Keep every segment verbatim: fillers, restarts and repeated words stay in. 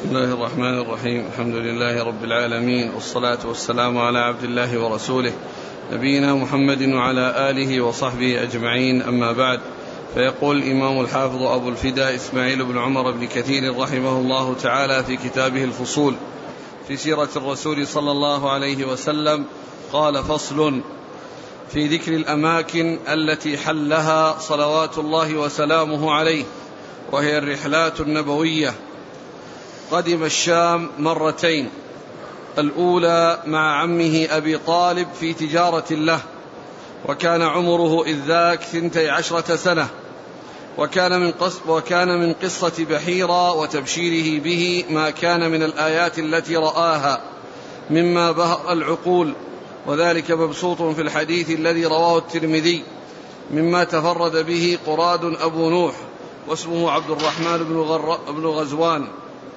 بسم الله الرحمن الرحيم. الحمد لله رب العالمين، والصلاة والسلام على عبد الله ورسوله نبينا محمد وعلى آله وصحبه أجمعين، أما بعد. فيقول الإمام الحافظ أبو الفداء إسماعيل بن عمر بن كثير رحمه الله تعالى في كتابه الفصول في سيرة الرسول صلى الله عليه وسلم قال: فصل في ذكر الأماكن التي حلها صلوات الله وسلامه عليه، وهي الرحلات النبوية. قدم الشام مرتين، الأولى مع عمه أبي طالب في تجارة له، وكان عمره إذ ذاك ثنتي عشرة سنة، وكان من, قص وكان من قصة بحيرة وتبشيره به ما كان من الآيات التي رآها مما بهر العقول، وذلك مبسوط في الحديث الذي رواه الترمذي مما تفرد به قراد أبو نوح واسمه عبد الرحمن بن غزوان،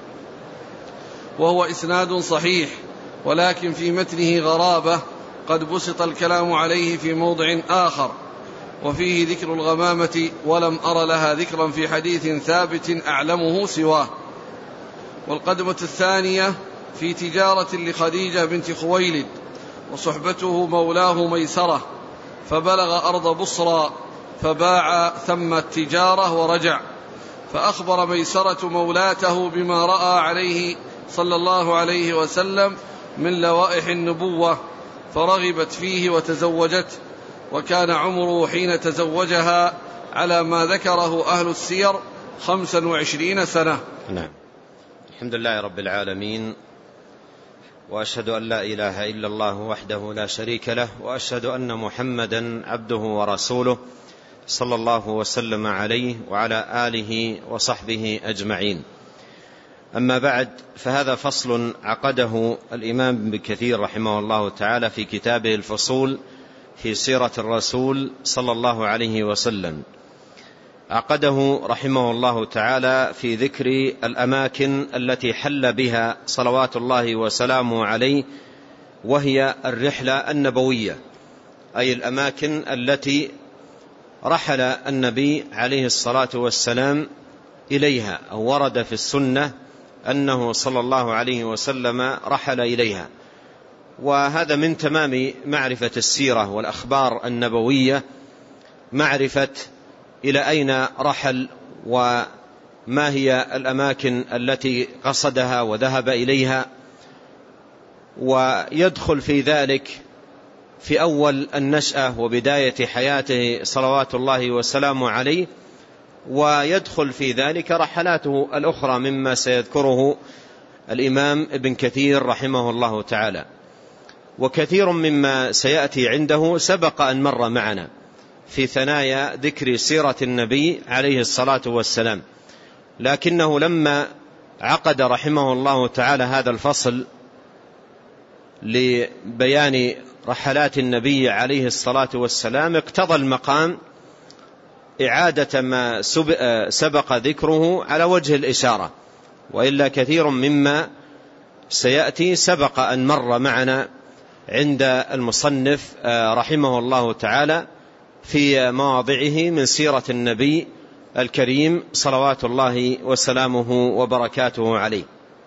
وهو إسناد صحيح، ولكن في متنه غرابة قد بسط الكلام عليه في موضع آخر، وفيه ذكر الغمامة ولم أر لها ذكرا في حديث ثابت أعلمه سواه. والقدمة الثانية في تجارة لخديجة بنت خويلد، وصحبته مولاه ميسرة، فبلغ أرض بصرى فباع ثم التجارة ورجع، فأخبر ميسرة مولاته بما رأى عليه صلى الله عليه وسلم من لوائح النبوة، فرغبت فيه وتزوجته، وكان عمره حين تزوجها على ما ذكره أهل السير خمسا وعشرين سنة. نعم. الحمد لله رب العالمين، وأشهد أن لا إله إلا الله وحده لا شريك له، وأشهد أن محمدا عبده ورسوله صلى الله وسلم عليه وعلى آله وصحبه أجمعين. أما بعد، فهذا فصل عقده الإمام ابن كثير رحمه الله تعالى في كتابه الفصول في سيرة الرسول صلى الله عليه وسلم. عقده رحمه الله تعالى في ذكر الأماكن التي حل بها صلوات الله وسلامه عليه، وهي الرحلة النبوية، أي الأماكن التي رحل النبي عليه الصلاة والسلام إليها، أو ورد في السنة أنه صلى الله عليه وسلم رحل إليها. وهذا من تمام معرفة السيرة والأخبار النبوية، معرفة إلى أين رحل وما هي الأماكن التي قصدها وذهب إليها، ويدخل في ذلك في أول النشأة وبداية حياته صلوات الله وسلامه عليه، ويدخل في ذلك رحلاته الأخرى مما سيذكره الإمام ابن كثير رحمه الله تعالى. وكثير مما سيأتي عنده سبق أن مر معنا في ثنايا ذكر سيرة النبي عليه الصلاة والسلام، لكنه لما عقد رحمه الله تعالى هذا الفصل لبيان رحلات النبي عليه الصلاة والسلام، اقتضى المقام إعادة ما سبق ذكره على وجه الإشارة، وإلا كثير مما سيأتي سبق أن مر معنا عند المصنف رحمه الله تعالى في مواضعه من سيرة النبي الكريم صلوات الله وسلامه وبركاته عليه.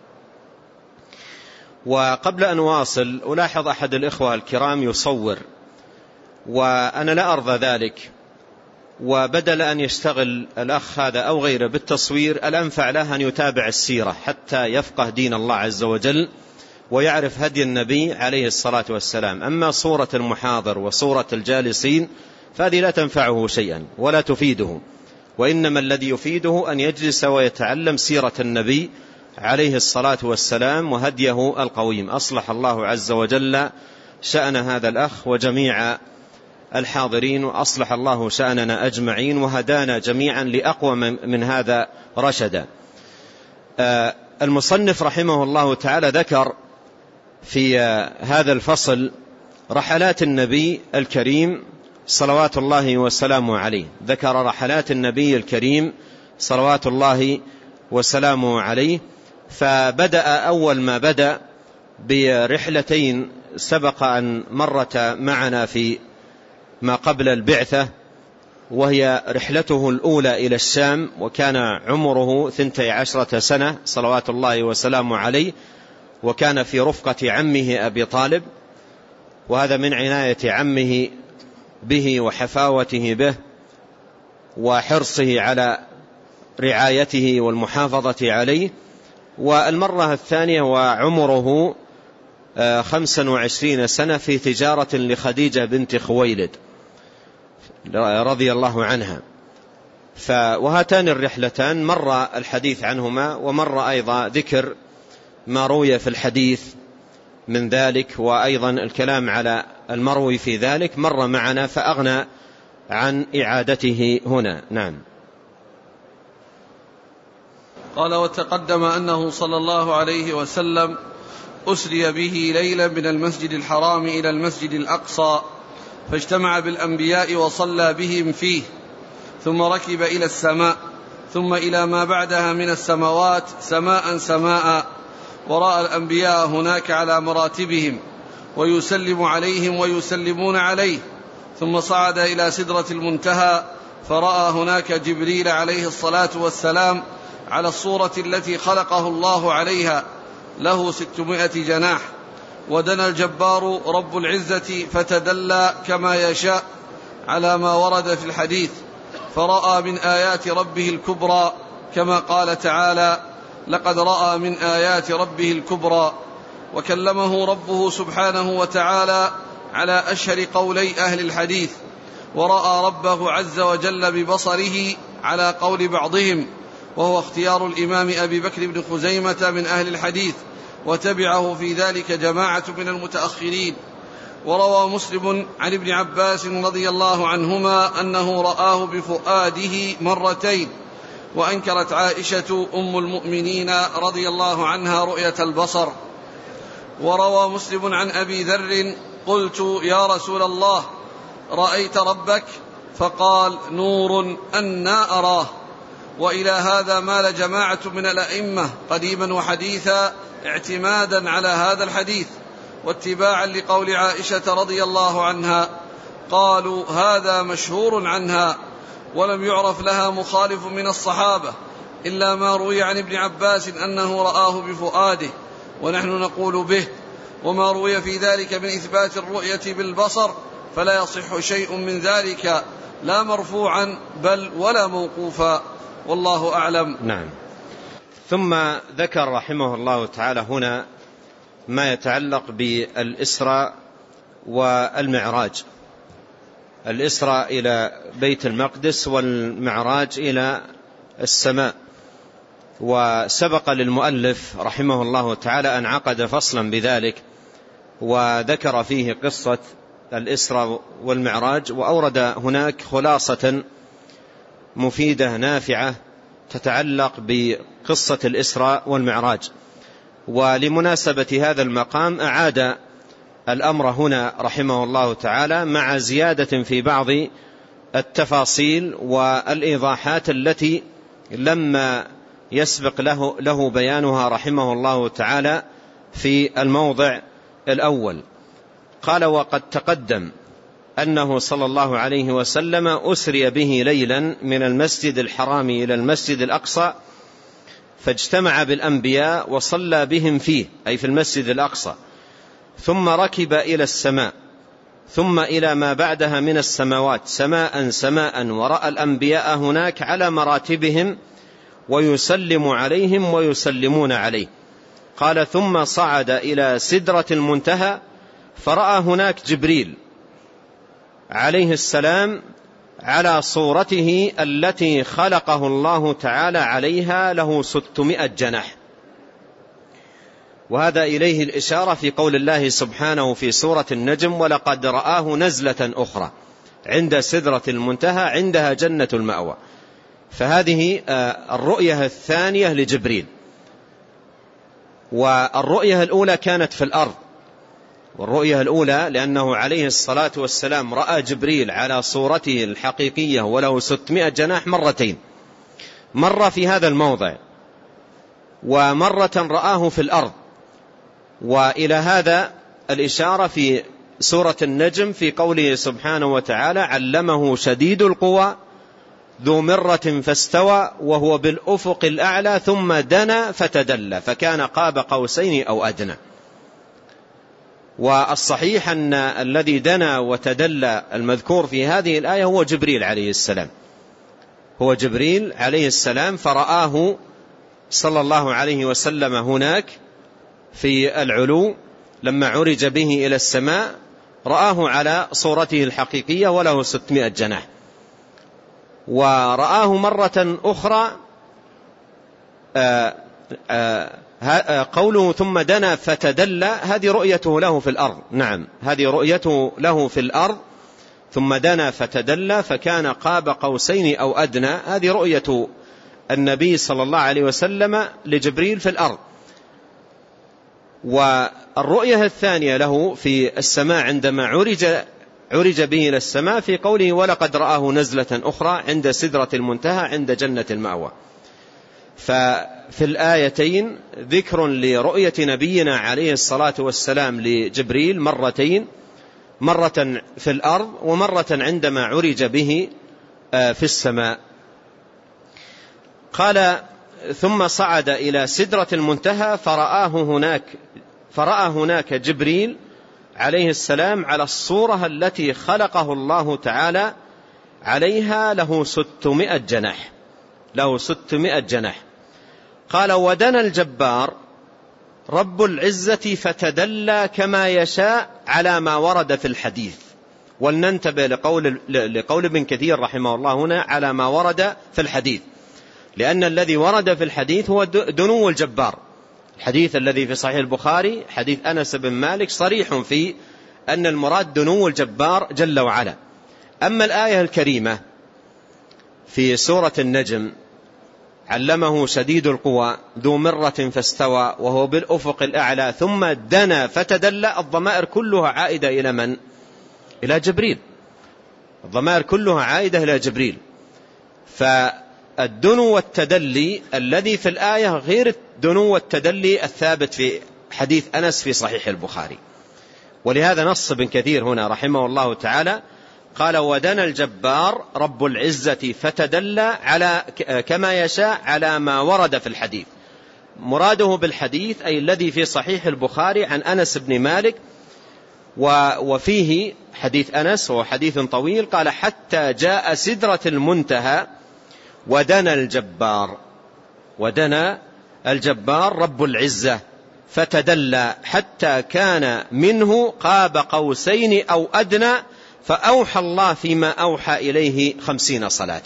وقبل أن أواصل، ألاحظ أحد الإخوة الكرام يصور، وأنا لا أرضى ذلك، وبدل أن يشتغل الأخ هذا أو غيره بالتصوير، الأنفع له أن يتابع السيرة حتى يفقه دين الله عز وجل ويعرف هدي النبي عليه الصلاة والسلام. أما صورة المحاضر وصورة الجالسين فهذه لا تنفعه شيئا ولا تفيده، وإنما الذي يفيده أن يجلس ويتعلم سيرة النبي عليه الصلاة والسلام وهديه القويم. أصلح الله عز وجل شأن هذا الأخ وجميع الحاضرين، وأصلح الله شأننا أجمعين، وهدانا جميعا لأقوى من هذا رشدا. المصنف رحمه الله تعالى ذكر في هذا الفصل رحلات النبي الكريم صلوات الله وسلامه عليه، ذكر رحلات النبي الكريم صلوات الله وسلامه عليه. فبدأ أول ما بدأ برحلتين سبق أن مرت معنا في ما قبل البعثة، وهي رحلته الأولى إلى الشام، وكان عمره ثنتي عشرة سنة صلوات الله وسلامه عليه، وكان في رفقة عمه أبي طالب، وهذا من عناية عمه به وحفاوته به وحرصه على رعايته والمحافظة عليه. والمرة الثانية وعمره خمسا وعشرين سنة في تجارة لخديجة بنت خويلد رضي الله عنها. وهاتان الرحلتان مر الحديث عنهما، ومر أيضا ذكر ما روي في الحديث من ذلك، وأيضا الكلام على المروي في ذلك مر معنا، فأغنى عن إعادته هنا. نعم. قال: وتقدم أنه صلى الله عليه وسلم أسري به ليلا من المسجد الحرام إلى المسجد الأقصى، فاجتمع بالأنبياء وصلى بهم فيه، ثم ركب إلى السماء، ثم إلى ما بعدها من السماوات سماء سماء، ورأى الأنبياء هناك على مراتبهم، ويسلم عليهم ويسلمون عليه، ثم صعد إلى سدرة المنتهى، فرأى هناك جبريل عليه الصلاة والسلام على الصورة التي خلقه الله عليها، له ستمائة جناح. ودنا الجبار رب العزة فتدلى كما يشاء على ما ورد في الحديث، فرأى من آيات ربه الكبرى، كما قال تعالى: لقد رأى من آيات ربه الكبرى. وكلمه ربه سبحانه وتعالى على أشهر قولي أهل الحديث، ورأى ربه عز وجل ببصره على قول بعضهم، وهو اختيار الإمام أبي بكر بن خزيمة من أهل الحديث، وتبعه في ذلك جماعة من المتأخرين. وروى مسلم عن ابن عباس رضي الله عنهما أنه رآه بفؤاده مرتين، وأنكرت عائشة أم المؤمنين رضي الله عنها رؤية البصر. وروى مسلم عن أبي ذر: قلت يا رسول الله رأيت ربك؟ فقال: نور أنا أراه. وإلى هذا مال جماعة من الأئمة قديما وحديثا اعتمادا على هذا الحديث واتباعا لقول عائشة رضي الله عنها. قالوا: هذا مشهور عنها، ولم يعرف لها مخالف من الصحابة إلا ما روي عن ابن عباس أنه رآه بفؤاده، ونحن نقول به. وما روي في ذلك من إثبات الرؤية بالبصر فلا يصح شيء من ذلك، لا مرفوعا بل ولا موقوفا، والله أعلم. نعم. ثم ذكر رحمه الله تعالى هنا ما يتعلق بالإسراء والمعراج، الإسراء إلى بيت المقدس والمعراج إلى السماء. وسبق للمؤلف رحمه الله تعالى أن عقد فصلا بذلك، وذكر فيه قصة الإسراء والمعراج، وأورد هناك خلاصة مفيدة نافعة تتعلق بقصة الإسراء والمعراج. ولمناسبة هذا المقام أعاد الأمر هنا رحمه الله تعالى مع زيادة في بعض التفاصيل والإيضاحات التي لما يسبق له, له بيانها رحمه الله تعالى في الموضع الأول. قال: وقد تقدم أنه صلى الله عليه وسلم أسري به ليلا من المسجد الحرام إلى المسجد الأقصى، فاجتمع بالأنبياء وصلى بهم فيه، أي في المسجد الأقصى، ثم ركب إلى السماء، ثم إلى ما بعدها من السماوات سماء سماء، ورأى الأنبياء هناك على مراتبهم ويسلم عليهم ويسلمون عليه. قال: ثم صعد إلى سدرة المنتهى، فرأى هناك جبريل عليه السلام على صورته التي خلقه الله تعالى عليها، له ستمائة جناح. وهذا إليه الإشارة في قول الله سبحانه في سورة النجم: ولقد رآه نزلة أخرى عند سدرة المنتهى عندها جنة المأوى. فهذه الرؤية الثانية لجبريل، والرؤية الأولى كانت في الأرض، والرؤية الأولى لأنه عليه الصلاة والسلام رأى جبريل على صورته الحقيقية وله ستمائة جناح مرتين، مرة في هذا الموضع ومرة رآه في الأرض. وإلى هذا الإشارة في سورة النجم في قوله سبحانه وتعالى: علمه شديد القوى ذو مرة فاستوى وهو بالأفق الأعلى ثم دنا فتدلى فكان قاب قوسين أو أدنى. والصحيح أن الذي دنا وتدلى المذكور في هذه الآية هو جبريل عليه السلام، هو جبريل عليه السلام، فرآه صلى الله عليه وسلم هناك في العلو لما عرج به إلى السماء، رآه على صورته الحقيقية وله ستمائة جناح. ورآه مرة أخرى آآ آآ قوله ثم دنا فتدلى، هذه رؤيته له في الأرض. نعم، هذه رؤيته له في الأرض. ثم دنا فتدلى فكان قاب قوسين أو أدنى، هذه رؤية النبي صلى الله عليه وسلم لجبريل في الأرض. والرؤية الثانية له في السماء عندما عرج عرج به إلى السماء في قوله: ولقد رآه نزلة أخرى عند سدرة المنتهى عند جنة المأوى. ففي الآيتين ذكر لرؤية نبينا عليه الصلاة والسلام لجبريل مرتين، مرة في الأرض ومرة عندما عرج به في السماء. قال: ثم صعد إلى سدرة المنتهى فرآه هناك فرأى هناك جبريل عليه السلام على الصورة التي خلقه الله تعالى عليها، له ستمائة جناح، له ستمائة جناح. قال: ودنا الجبار رب العزة فتدلى كما يشاء على ما ورد في الحديث. ولننتبه لقول, لقول ابن كثير رحمه الله هنا على ما ورد في الحديث، لأن الذي ورد في الحديث هو دنو الجبار. الحديث الذي في صحيح البخاري حديث أنس بن مالك صريح في أن المراد دنو الجبار جل وعلا. أما الآية الكريمة في سورة النجم: علمه شديد القوى ذو مرة فاستوى وهو بالأفق الأعلى ثم دنا فتدلى، الضمائر كلها عائدة إلى من؟ إلى جبريل. الضمائر كلها عائدة إلى جبريل. فالدنو والتدلي الذي في الآية غير الدنو والتدلي الثابت في حديث أنس في صحيح البخاري. ولهذا نص ابن كثير هنا رحمه الله تعالى قال: ودنا الجبار رب العزة فتدلى على كما يشاء على ما ورد في الحديث. مراده بالحديث أي الذي في صحيح البخاري عن أنس بن مالك، وفيه حديث أنس وهو حديث طويل. قال: حتى جاء سدرة المنتهى ودنا الجبار ودنا الجبار رب العزة فتدلى حتى كان منه قاب قوسين أو أدنى فأوحى الله فيما أوحى إليه خمسين صلاة.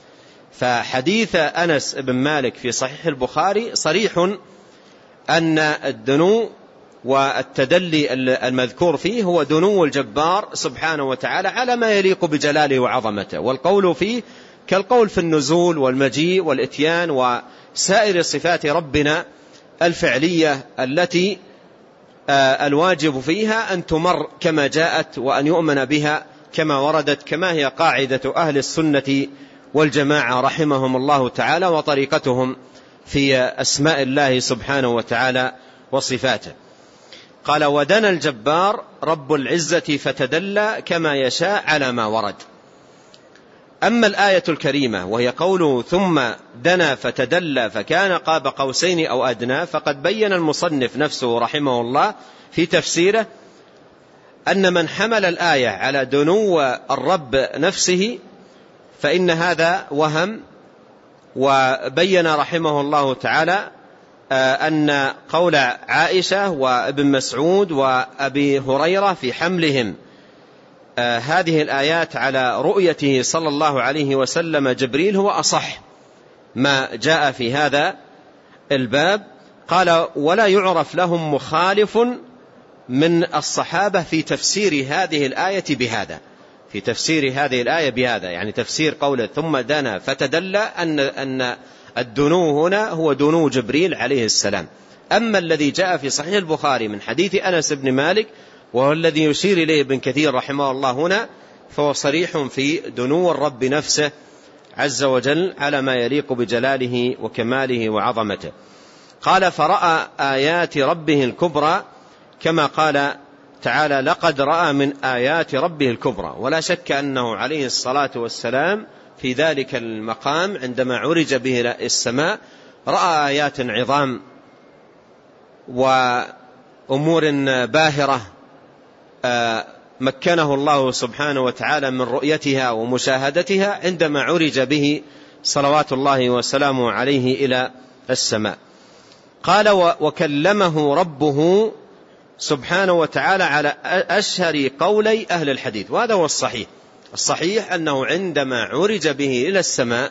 فحديث أنس بن مالك في صحيح البخاري صريح أن الدنو والتدلي المذكور فيه هو دنو الجبار سبحانه وتعالى على ما يليق بجلاله وعظمته، والقول فيه كالقول في النزول والمجيء والإتيان وسائر صفات ربنا الفعلية التي الواجب فيها أن تمر كما جاءت وأن يؤمن بها كما وردت، كما هي قاعدة أهل السنة والجماعة رحمهم الله تعالى وطريقتهم في أسماء الله سبحانه وتعالى وصفاته. قال: ودنا الجبار رب العزة فتدلى كما يشاء على ما ورد. أما الآية الكريمة وهي قوله ثم دنا فتدلى فكان قاب قوسين أو أدنى، فقد بين المصنف نفسه رحمه الله في تفسيره أن من حمل الآية على دنو الرب نفسه فإن هذا وهم. وبين رحمه الله تعالى أن قول عائشة وابن مسعود وأبي هريرة في حملهم هذه الآيات على رؤيته صلى الله عليه وسلم جبريل هو أصح ما جاء في هذا الباب. قال: ولا يعرف لهم مخالف من الصحابة في تفسير هذه الآية بهذا، في تفسير هذه الآية بهذا، يعني تفسير قوله ثم دنا فتدلى أن أن الدنو هنا هو دنو جبريل عليه السلام. أما الذي جاء في صحيح البخاري من حديث أنس بن مالك وهو الذي يشير إليه ابن كثير رحمه الله هنا، فهو صريح في دنو الرب نفسه عز وجل على ما يليق بجلاله وكماله وعظمته. قال: فرأى آيات ربه الكبرى كما قال تعالى لقد رأى من آيات ربه الكبرى. ولا شك أنه عليه الصلاة والسلام في ذلك المقام عندما عرج به إلى السماء رأى آيات عظام وأمور باهرة مكنه الله سبحانه وتعالى من رؤيتها ومشاهدتها عندما عرج به صلوات الله وسلامه عليه إلى السماء. قال وكلمه ربه سبحانه وتعالى على أشهر قولي أهل الحديث. وهذا هو الصحيح. الصحيح أنه عندما عرج به إلى السماء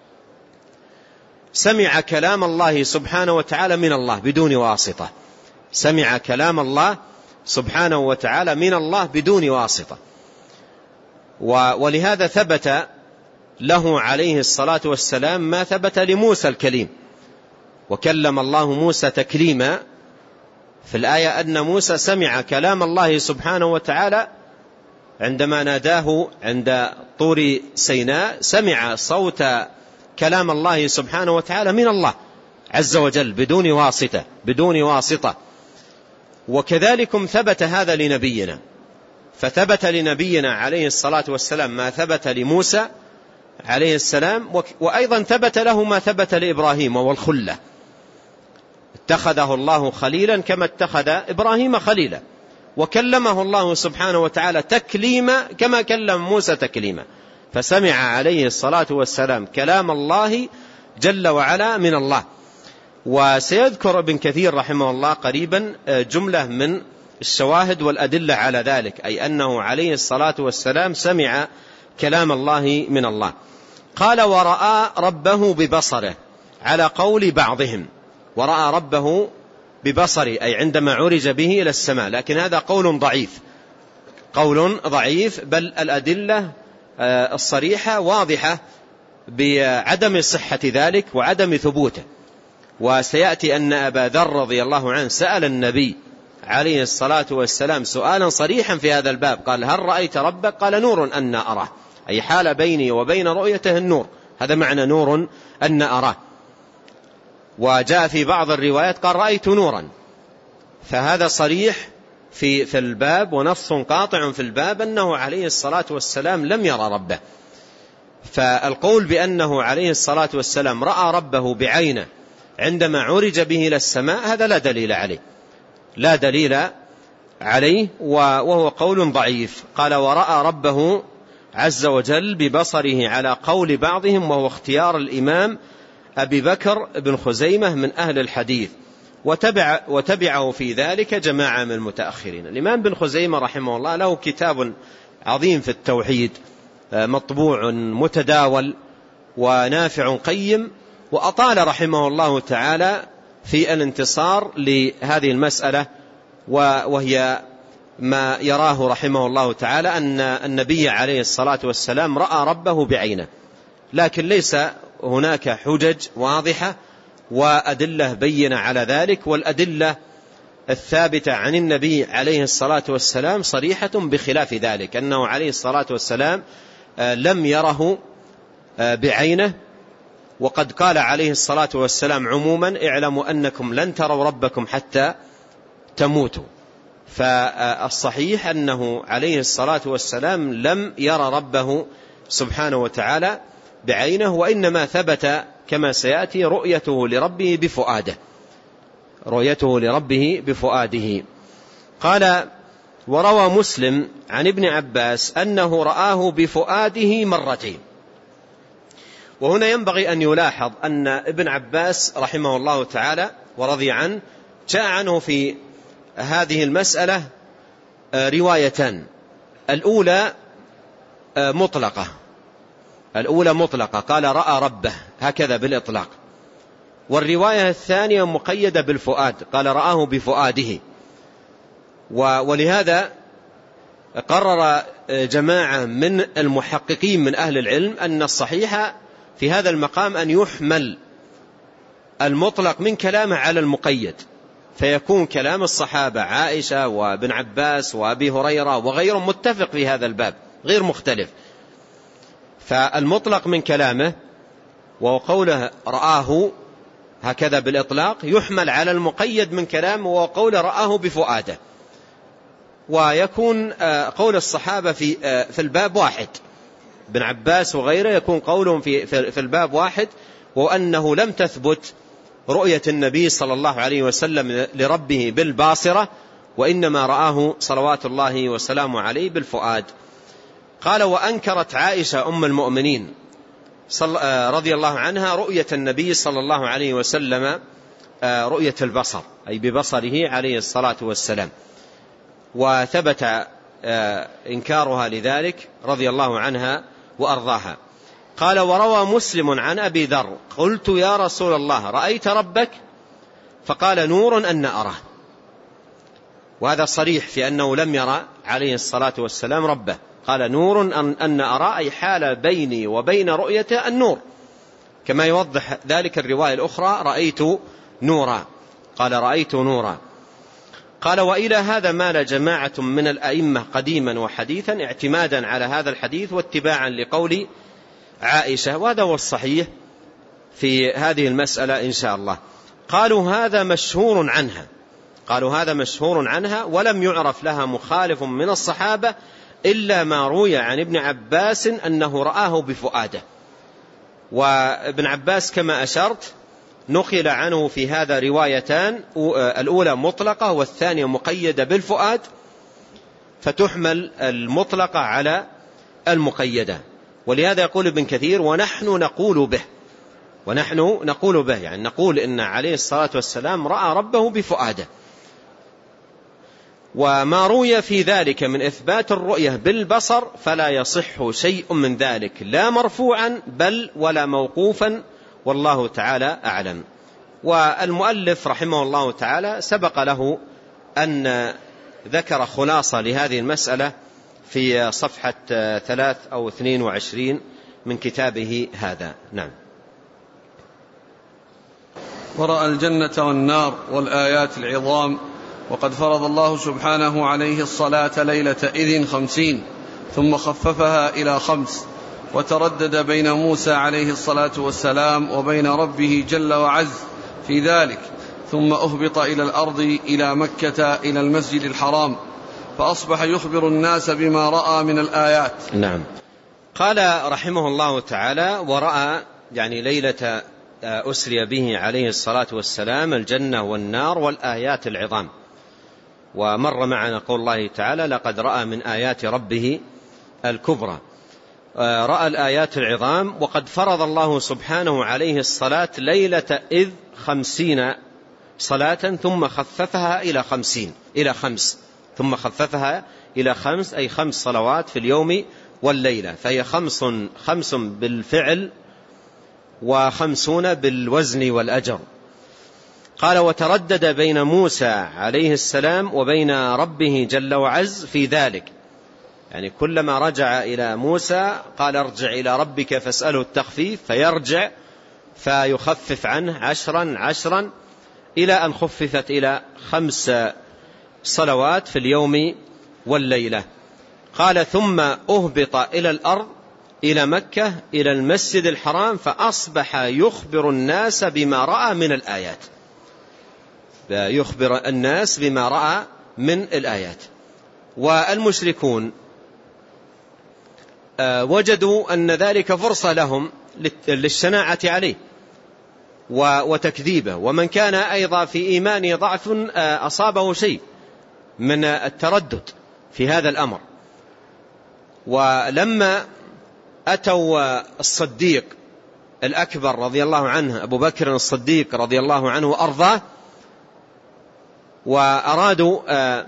سمع كلام الله سبحانه وتعالى من الله بدون واسطة. سمع كلام الله سبحانه وتعالى من الله بدون واسطة. ولهذا ثبت له عليه الصلاة والسلام ما ثبت لموسى الكليم. وكلم الله موسى تكليما في الآية أن موسى سمع كلام الله سبحانه وتعالى عندما ناداه عند طور سيناء، سمع صوت كلام الله سبحانه وتعالى من الله عز وجل بدون واسطة بدون واسطة. وكذلك ثبت هذا لنبينا، فثبت لنبينا عليه الصلاة والسلام ما ثبت لموسى عليه السلام، وأيضا ثبت له ما ثبت لإبراهيم والخلة. اتخذه الله خليلا كما اتخذ إبراهيم خليلا، وكلمه الله سبحانه وتعالى تكليما كما كلم موسى تكليما. فسمع عليه الصلاة والسلام كلام الله جل وعلا من الله. وسيذكر ابن كثير رحمه الله قريبا جملة من الشواهد والأدلة على ذلك، أي أنه عليه الصلاة والسلام سمع كلام الله من الله. قال ورأى ربه ببصره على قول بعضهم. ورأى ربه ببصره أي عندما عرج به إلى السماء، لكن هذا قول ضعيف قول ضعيف بل الأدلة الصريحة واضحة بعدم صحة ذلك وعدم ثبوته. وسيأتي أن أبا ذر رضي الله عنه سأل النبي عليه الصلاة والسلام سؤالا صريحا في هذا الباب، قال هل رأيت ربك؟ قال نور أن أراه، أي حال بيني وبين رؤيته النور، هذا معنى نور أن أراه. وجاء في بعض الروايات قال رأيت نورا. فهذا صريح في في الباب ونص قاطع في الباب أنه عليه الصلاة والسلام لم يرى ربه. فالقول بأنه عليه الصلاة والسلام رأى ربه بعينه عندما عرج به إلى السماء هذا لا دليل عليه لا دليل عليه وهو قول ضعيف. قال ورأى ربه عز وجل ببصره على قول بعضهم، وهو اختيار الإمام أبي بكر بن خزيمة من أهل الحديث، وتبع وتبعه في ذلك جماعة من المتأخرين. الإمام بن خزيمة رحمه الله له كتاب عظيم في التوحيد مطبوع متداول ونافع قيم، وأطال رحمه الله تعالى في الانتصار لهذه المسألة، وهي ما يراه رحمه الله تعالى أن النبي عليه الصلاة والسلام رأى ربه بعينه، لكن ليس هناك حجج واضحة وأدلة بينة على ذلك. والأدلة الثابتة عن النبي عليه الصلاة والسلام صريحة بخلاف ذلك، أنه عليه الصلاة والسلام لم يره بعينه. وقد قال عليه الصلاة والسلام عموما اعلموا أنكم لن تروا ربكم حتى تموتوا. فالصحيح أنه عليه الصلاة والسلام لم يرى ربه سبحانه وتعالى بعينه، وإنما ثبت كما سيأتي رؤيته لربه بفؤاده رؤيته لربه بفؤاده. قال وروى مسلم عن ابن عباس أنه رآه بفؤاده مرتين. وهنا ينبغي أن يلاحظ أن ابن عباس رحمه الله تعالى ورضي عنه جاء عنه في هذه المسألة روايتان. الأولى مطلقة الأولى مطلقة قال رأى ربه هكذا بالإطلاق، والرواية الثانية مقيدة بالفؤاد قال رآه بفؤاده. ولهذا قرر جماعة من المحققين من أهل العلم أن الصحيح في هذا المقام أن يحمل المطلق من كلامه على المقيد، فيكون كلام الصحابة عائشة وابن عباس وأبي هريرة وغيرهم متفق في هذا الباب غير مختلف. فالمطلق من كلامه وقوله رآه هكذا بالإطلاق يحمل على المقيد من كلامه وقوله رآه بفؤاده. ويكون قول الصحابة في في الباب واحد، ابن عباس وغيره يكون قولهم في في الباب واحد، وأنه لم تثبت رؤية النبي صلى الله عليه وسلم لربه بالباصرة، وإنما رآه صلوات الله وسلامه عليه بالفؤاد. قال: وأنكرت عائشة أم المؤمنين رضي الله عنها رؤية النبي صلى الله عليه وسلم رؤية البصر، أي ببصره عليه الصلاة والسلام، وثبت إنكارها لذلك رضي الله عنها وأرضاها. قال: وروى مسلم عن أبي ذر: قلت يا رسول الله رأيت ربك؟ فقال: نور أن أراه. وهذا صريح في أنه لم يرى عليه الصلاة والسلام ربه. قال: نور أن أرى، أي حال بيني وبين رؤيته النور، كما يوضح ذلك الرواية الأخرى: رأيت نورا. قال: رأيت نورا. قال: وإلى هذا مال جماعة من الأئمة قديما وحديثا اعتمادا على هذا الحديث واتباعا لقول عائشة، وهذا هو الصحيح في هذه المسألة إن شاء الله. قالوا: هذا مشهور عنها قالوا هذا مشهور عنها ولم يعرف لها مخالف من الصحابة إلا ما روي عن ابن عباس أنه رآه بفؤاده. وابن عباس كما أشرت نقل عنه في هذا روايتان، الأولى مطلقة والثانية مقيدة بالفؤاد، فتحمل المطلقة على المقيدة. ولهذا يقول ابن كثير: ونحن نقول به ونحن نقول به يعني نقول إن عليه الصلاة والسلام رأى ربه بفؤاده. وما روي في ذلك من إثبات الرؤية بالبصر فلا يصح شيء من ذلك، لا مرفوعا بل ولا موقوفا، والله تعالى أعلم. والمؤلف رحمه الله تعالى سبق له أن ذكر خلاصة لهذه المسألة في صفحة ثلاث أو اثنين وعشرين من كتابه هذا. نعم. ورأى الجنة والنار والآيات العظام، وقد فرض الله سبحانه عليه الصلاة ليلة إذن خمسين ثم خففها إلى خمس، وتردد بين موسى عليه الصلاة والسلام وبين ربه جل وعز في ذلك، ثم أهبط إلى الأرض إلى مكة إلى المسجد الحرام، فأصبح يخبر الناس بما رأى من الآيات. نعم. قال رحمه الله تعالى: ورأى يعني ليلة أسري به عليه الصلاة والسلام الجنة والنار والآيات العظام. ومر معنا قول الله تعالى: لقد رأى من آيات ربه الكبرى. رأى الآيات العظام، وقد فرض الله سبحانه عليه الصلاة ليلة إذ خمسين صلاة ثم خففها إلى خمسين إلى خمس ثم خففها إلى خمس أي خمس صلوات في اليوم والليلة، فهي خمس خمس بالفعل وخمسون بالوزن والأجر. قال: وتردد بين موسى عليه السلام وبين ربه جل وعز في ذلك، يعني كلما رجع إلى موسى قال: ارجع إلى ربك فاسأله التخفيف، فيرجع فيخفف عنه عشرا عشرا إلى أن خففت إلى خمس صلوات في اليوم والليلة. قال: ثم أهبط إلى الأرض إلى مكة إلى المسجد الحرام، فأصبح يخبر الناس بما رأى من الآيات يخبر الناس بما رأى من الآيات. والمشركون وجدوا أن ذلك فرصة لهم للشناعة عليه وتكذيبه، ومن كان أيضا في إيمانه ضعف أصابه شيء من التردد في هذا الأمر. ولما أتوا الصديق الأكبر رضي الله عنه أبو بكر الصديق رضي الله عنه وأرضاه، وأرادوا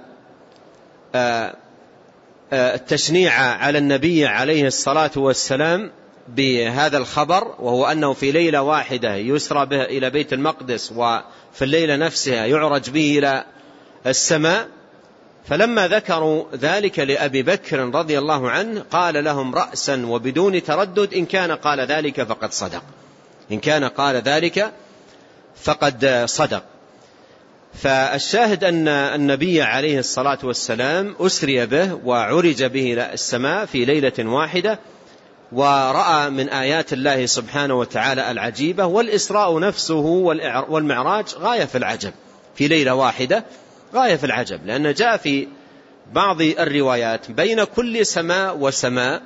التشنيع على النبي عليه الصلاة والسلام بهذا الخبر، وهو أنه في ليلة واحدة يسرى به إلى بيت المقدس، وفي الليلة نفسها يعرج به إلى السماء، فلما ذكروا ذلك لأبي بكر رضي الله عنه قال لهم رأسا وبدون تردد: إن كان قال ذلك فقد صدق إن كان قال ذلك فقد صدق. فالشاهد أن النبي عليه الصلاة والسلام أسري به وعرج به إلى السماء في ليلة واحدة، ورأى من آيات الله سبحانه وتعالى العجيبة. والإسراء نفسه والمعراج غاية في العجب في ليلة واحدة، غاية في العجب، لأن جاء في بعض الروايات بين كل سماء وسماء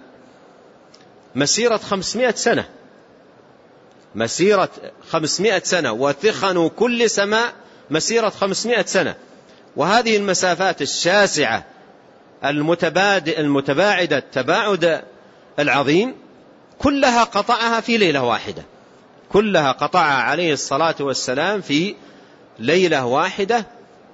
مسيرة خمسمائة سنة، مسيرة خمسمائة سنة، وثخن كل سماء مسيرة خمسمائة سنة. وهذه المسافات الشاسعة المتباعدة التباعد العظيم كلها قطعها في ليلة واحدة، كلها قطعها عليه الصلاة والسلام في ليلة واحدة.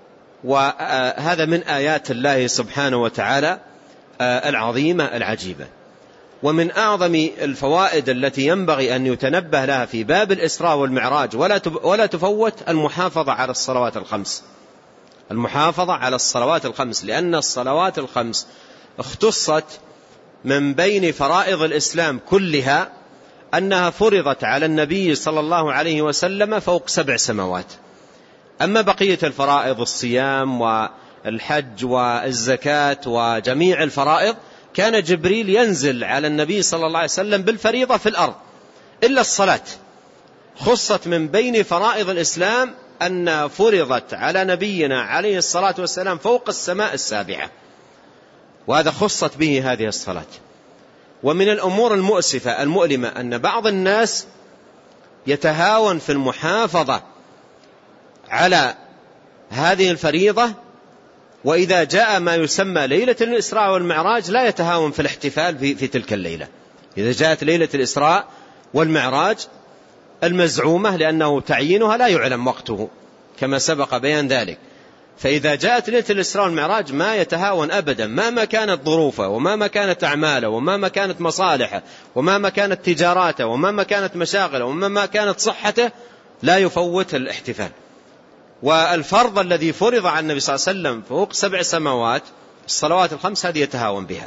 وهذا من آيات الله سبحانه وتعالى العظيمة العجيبة. ومن أعظم الفوائد التي ينبغي أن يتنبه لها في باب الإسراء والمعراج ولا تفوت المحافظة على الصلوات الخمس، المحافظة على الصلوات الخمس، لأن الصلوات الخمس اختصت من بين فرائض الإسلام كلها أنها فرضت على النبي صلى الله عليه وسلم فوق سبع سماوات. أما بقية الفرائض الصيام والحج والزكاة وجميع الفرائض كان جبريل ينزل على النبي صلى الله عليه وسلم بالفريضة في الأرض، إلا الصلاة خصت من بين فرائض الإسلام أن فرضت على نبينا عليه الصلاة والسلام فوق السماء السابعة، وهذا خصت به هذه الصلاة. ومن الأمور المؤسفة المؤلمة أن بعض الناس يتهاون في المحافظة على هذه الفريضة، وإذا جاء ما يسمى ليلة الإسراء والمعراج لا يتهاون في الاحتفال في, في تلك الليلة. إذا جاءت ليلة الإسراء والمعراج المزعومة، لأنه تعيينها لا يعلم وقته كما سبق بيان ذلك، فإذا جاءت ليلة الإسراء والمعراج ما يتهاون أبدا، مهما كانت ظروفه ومهما كانت أعماله ومهما كانت مصالحه ومهما كانت تجاراته ومهما كانت مشاغله ومهما كانت صحته، لا يفوت الاحتفال. والفرض الذي فرض على النبي صلى الله عليه وسلم فوق سبع سماوات الصلوات الخمس هذه يتهاون بها،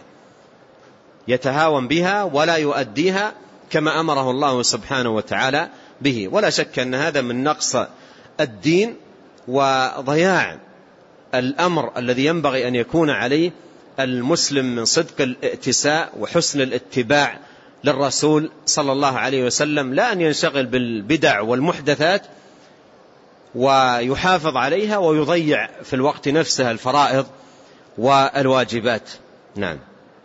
يتهاون بها ولا يؤديها كما أمره الله سبحانه وتعالى به. ولا شك أن هذا من نقص الدين وضياع الأمر الذي ينبغي أن يكون عليه المسلم من صدق الائتساء وحسن الاتباع للرسول صلى الله عليه وسلم، لا أن ينشغل بالبدع والمحدثات ويحافظ عليها ويضيع في الوقت نفسه الفرائض والواجبات. نعم.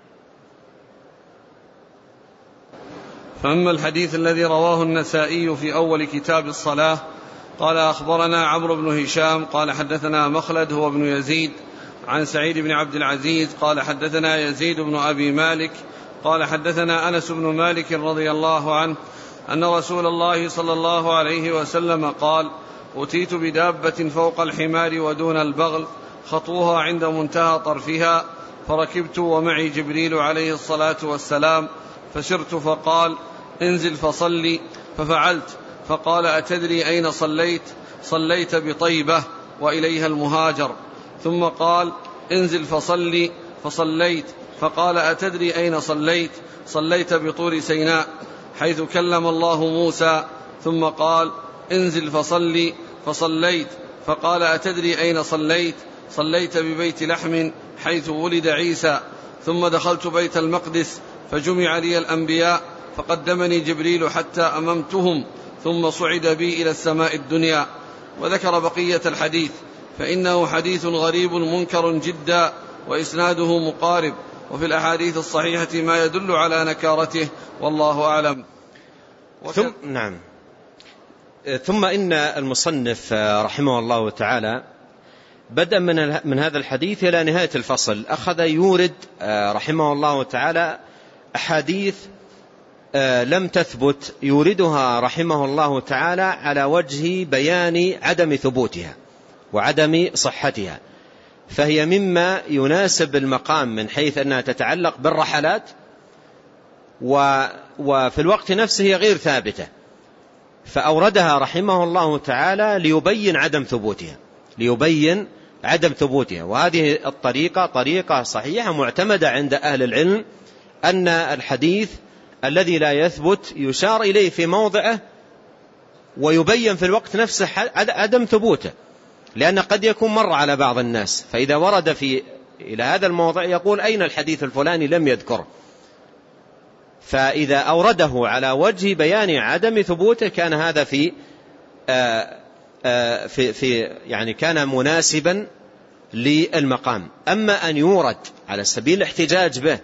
فأما الحديث الذي رواه النسائي في أول كتاب الصلاة قال أخبرنا عمرو بن هشام قال حدثنا مخلد هو ابن يزيد عن سعيد بن عبد العزيز قال حدثنا يزيد بن أبي مالك قال حدثنا أنس بن مالك رضي الله عنه أن رسول الله صلى الله عليه وسلم قال: أتيت بدابة فوق الحمار ودون البغل خطوها عند منتهى طرفها، فركبت ومعي جبريل عليه الصلاة والسلام، فسرت فقال: انزل فصلي، ففعلت، فقال: أتدري أين صليت؟ صليت بطيبة وإليها المهاجر. ثم قال: انزل فصلي، فصليت، فقال: أتدري أين صليت؟ صليت بطور سيناء حيث كلم الله موسى. ثم قال: انزل فصلي، فصليت، فقال: أتدري أين صليت؟ صليت ببيت لحم حيث ولد عيسى. ثم دخلت بيت المقدس فجمع لي الأنبياء فقدمني جبريل حتى أممتهم، ثم صعد بي إلى السماء الدنيا. وذكر بقية الحديث، فإنه حديث غريب منكر جدا وإسناده مقارب، وفي الأحاديث الصحيحة ما يدل على نكارته، والله أعلم. ثم نعم ثم إن المصنف رحمه الله تعالى بدأ من من هذا الحديث إلى نهاية الفصل أخذ يورد رحمه الله تعالى أحاديث لم تثبت، يوردها رحمه الله تعالى على وجه بيان عدم ثبوتها وعدم صحتها، فهي مما يناسب المقام من حيث أنها تتعلق بالرحلات، وفي الوقت نفسه هي غير ثابتة، فأوردها رحمه الله تعالى ليبين عدم ثبوتها ليبين عدم ثبوتها وهذه الطريقة طريقة صحيحة معتمدة عند أهل العلم، أن الحديث الذي لا يثبت يشار إليه في موضعه ويبين في الوقت نفسه عدم ثبوته، لأن قد يكون مر على بعض الناس، فإذا ورد في إلى هذا الموضع يقول: أين الحديث الفلاني؟ لم يذكر. فإذا أورده على وجه بيان عدم ثبوته كان هذا في آآ آآ في, في يعني كان مناسبا للمقام. أما أن يورد على سبيل الاحتجاج به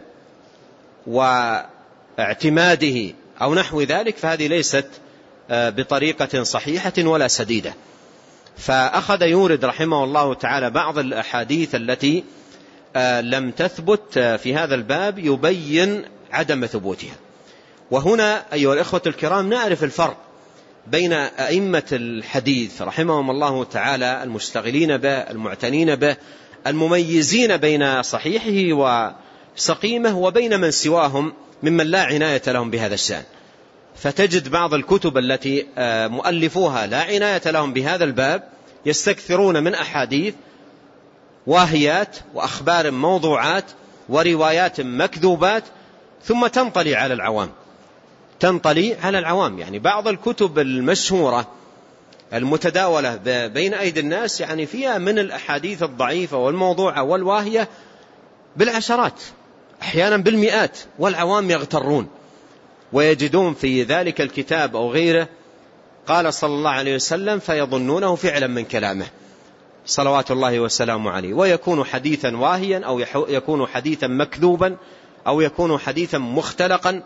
واعتماده أو نحو ذلك فهذه ليست بطريقة صحيحة ولا سديدة. فأخذ يورد رحمه الله تعالى بعض الأحاديث التي لم تثبت في هذا الباب يبين عدم ثبوتها. وهنا أيها الإخوة الكرام نعرف الفرق بين أئمة الحديث رحمهم الله تعالى المشتغلين به المعتنين به المميزين بين صحيحه وسقيمه وبين من سواهم ممن لا عناية لهم بهذا الشأن. فتجد بعض الكتب التي مؤلفوها لا عناية لهم بهذا الباب يستكثرون من أحاديث واهيات وأخبار موضوعات وروايات مكذوبات ثم تنطلي على العوام تنطلي على العوام يعني بعض الكتب المشهورة المتداولة بين أيدي الناس يعني فيها من الأحاديث الضعيفة والموضوعة والواهية بالعشرات أحيانا بالمئات، والعوام يغترون ويجدون في ذلك الكتاب أو غيره قال صلى الله عليه وسلم فيظنونه فعلا من كلامه صلوات الله وسلامه عليه، ويكون حديثا واهيا أو يكون حديثا مكذوبا أو يكون حديثا مختلقا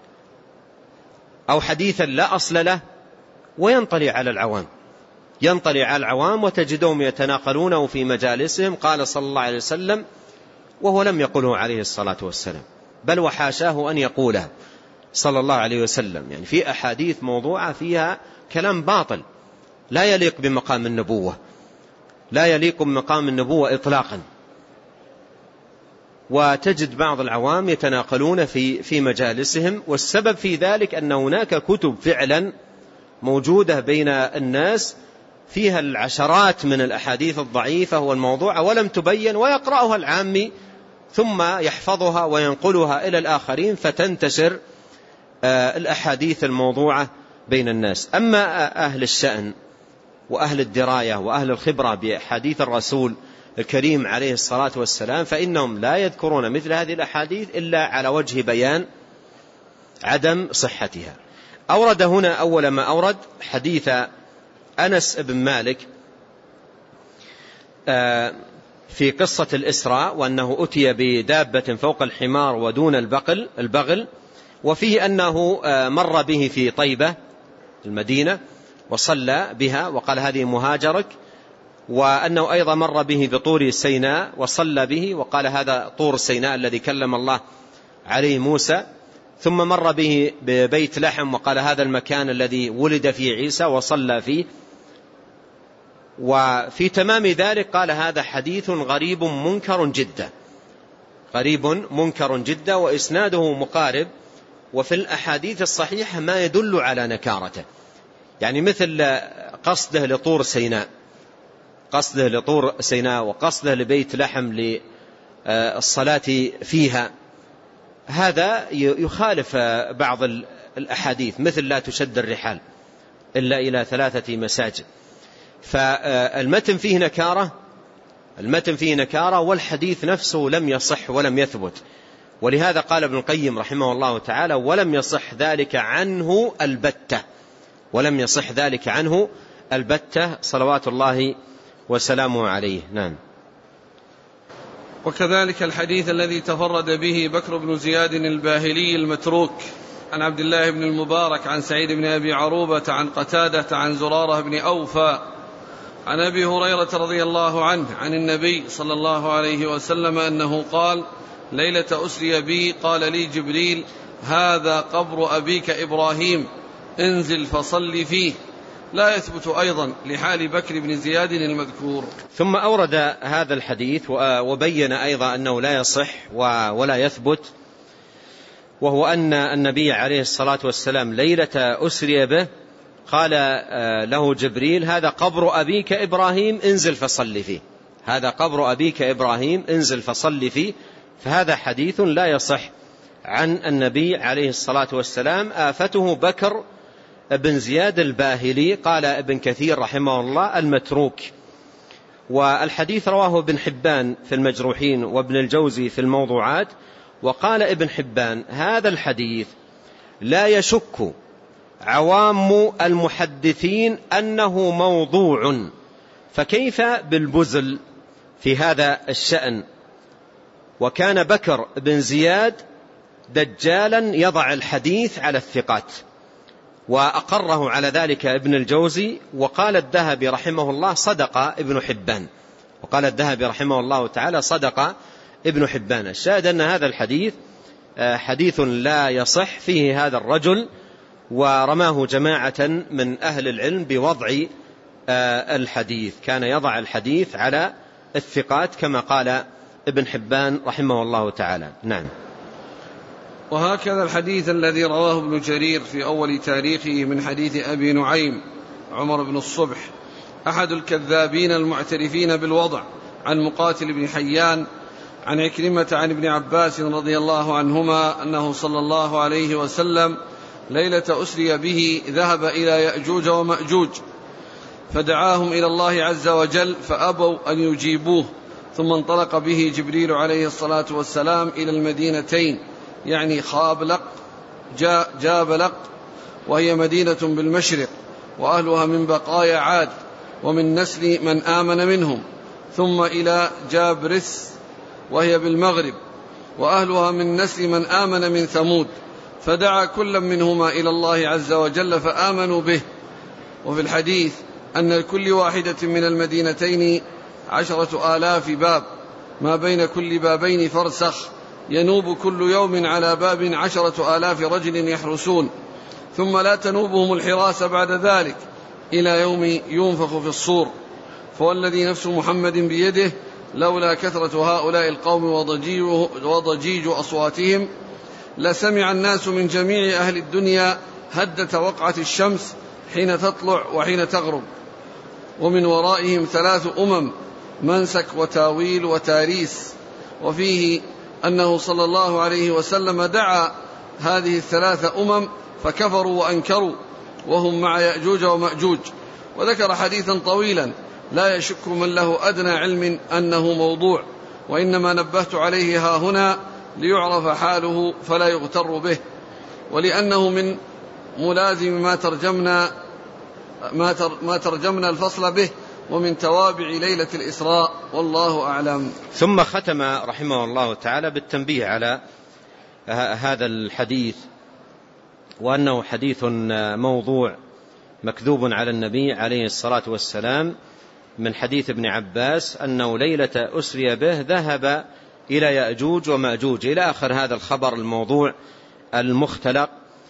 أو حديثا لا أصل له، وينطلي على العوام ينطلي على العوام وتجدهم يتناقلونه في مجالسهم قال صلى الله عليه وسلم وهو لم يقله عليه الصلاة والسلام، بل وحاشاه أن يقوله صلى الله عليه وسلم. يعني في أحاديث موضوعة فيها كلام باطل لا يليق بمقام النبوة لا يليق بمقام النبوة إطلاقا، وتجد بعض العوام يتناقلون في في مجالسهم. والسبب في ذلك أن هناك كتب فعلا موجودة بين الناس فيها العشرات من الأحاديث الضعيفة والموضوعة ولم تبين، ويقرأها العامي ثم يحفظها وينقلها إلى الآخرين فتنتشر الأحاديث الموضوعة بين الناس. أما أهل الشأن وأهل الدراية وأهل الخبرة بحديث الرسول الكريم عليه الصلاة والسلام فإنهم لا يذكرون مثل هذه الأحاديث إلا على وجه بيان عدم صحتها. أورد هنا أول ما أورد حديث أنس بن مالك في قصة الإسراء وأنه أتي بدابة فوق الحمار ودون البغل, البغل وفيه أنه مر به في طيبة المدينة وصلى بها وقال هذه مهاجرك، وأنه أيضا مر به بطور سيناء وصلى به وقال هذا طور سيناء الذي كلم الله عليه موسى، ثم مر به ببيت لحم وقال هذا المكان الذي ولد فيه عيسى وصلى فيه. وفي تمام ذلك قال هذا حديث غريب منكر جدا غريب منكر جدا وإسناده مقارب، وفي الأحاديث الصحيحة ما يدل على نكارته، يعني مثل قصده لطور سيناء قصده لطور سيناء وقصده لبيت لحم للصلاة فيها، هذا يخالف بعض الأحاديث مثل لا تشد الرحال إلا إلى ثلاثة مساجد. فالمتن فيه نكارة المتن فيه نكارة والحديث نفسه لم يصح ولم يثبت، ولهذا قال ابن القيم رحمه الله تعالى ولم يصح ذلك عنه البتة ولم يصح ذلك عنه البتة صلوات الله وسلامه عليه. نعم. وكذلك الحديث الذي تفرد به بكر بن زياد الباهلي المتروك عن عبد الله بن المبارك عن سعيد بن أبي عروبة عن قتادة عن زرارة بن أوفى عن أبي هريرة رضي الله عنه عن النبي صلى الله عليه وسلم أنه قال ليلة أسري بي قال لي جبريل هذا قبر أبيك إبراهيم انزل فصل فيه، لا يثبت أيضا لحال بكر بن زياد المذكور. ثم أورد هذا الحديث وبين أيضا أنه لا يصح ولا يثبت، وهو أن النبي عليه الصلاة والسلام ليلة أسري به قال له جبريل هذا قبر أبيك إبراهيم انزل فصل فيه هذا قبر أبيك إبراهيم انزل فصل فيه. فهذا حديث لا يصح عن النبي عليه الصلاة والسلام. آفته بكر بن زياد الباهلي قال ابن كثير رحمه الله المتروك، والحديث رواه ابن حبان في المجروحين وابن الجوزي في الموضوعات. وقال ابن حبان هذا الحديث لا يشك عوام المحدثين أنه موضوع، فكيف بالبزل في هذا الشأن. وكان بكر بن زياد دجالا يضع الحديث على الثقات، وأقره على ذلك ابن الجوزي. وقال الذهبي رحمه الله صدق ابن حبان، وقال الذهبي رحمه الله تعالى صدق ابن حبان. الشاهد أن هذا الحديث حديث لا يصح فيه هذا الرجل، ورماه جماعة من أهل العلم بوضع الحديث، كان يضع الحديث على الثقات كما قال ابن حبان رحمه الله تعالى. نعم. وهكذا الحديث الذي رواه ابن جرير في أول تاريخه من حديث أبي نعيم عمر بن الصبح أحد الكذابين المعترفين بالوضع، عن مقاتل بن حيان عن عكرمة عن ابن عباس رضي الله عنهما أنه صلى الله عليه وسلم ليلة أسري به ذهب إلى يأجوج ومأجوج فدعاهم إلى الله عز وجل فأبوا أن يجيبوه، ثم انطلق به جبريل عليه الصلاة والسلام إلى المدينتين، يعني خابلق جابلق وهي مدينة بالمشرق وأهلها من بقايا عاد ومن نسل من آمن منهم، ثم إلى جابرس وهي بالمغرب وأهلها من نسل من آمن من ثمود، فدعا كل منهما إلى الله عز وجل فآمنوا به. وفي الحديث أن لكل واحدة من المدينتين عشرة آلاف باب، ما بين كل بابين فرسخ، ينوب كل يوم على باب عشرة آلاف رجل يحرسون، ثم لا تنوبهم الحراسة بعد ذلك إلى يوم ينفخ في الصور. فوالذي نفس محمد بيده لولا كثرة هؤلاء القوم وضجيج أصواتهم لسمع الناس من جميع أهل الدنيا هدة وقعة الشمس حين تطلع وحين تغرب، ومن ورائهم ثلاث أمم منسك وتاويل وتاريس. وفيه أنه صلى الله عليه وسلم دعا هذه الثلاث أمم فكفروا وأنكروا وهم مع يأجوج ومأجوج. وذكر حديثا طويلا لا يشك من له أدنى علم أنه موضوع، وإنما نبهت عليه ها هنا ليعرف حاله فلا يغتر به، ولأنه من ملازم ما ترجمنا, ما, تر ما ترجمنا الفصل به ومن توابع ليلة الإسراء، والله أعلم. ثم ختم رحمه الله تعالى بالتنبيه على هذا الحديث، وأنه حديث موضوع مكذوب على النبي عليه الصلاة والسلام، من حديث ابن عباس أنه ليلة أسري به ذهب إلى يأجوج ومأجوج إلى آخر هذا الخبر الموضوع المختلق.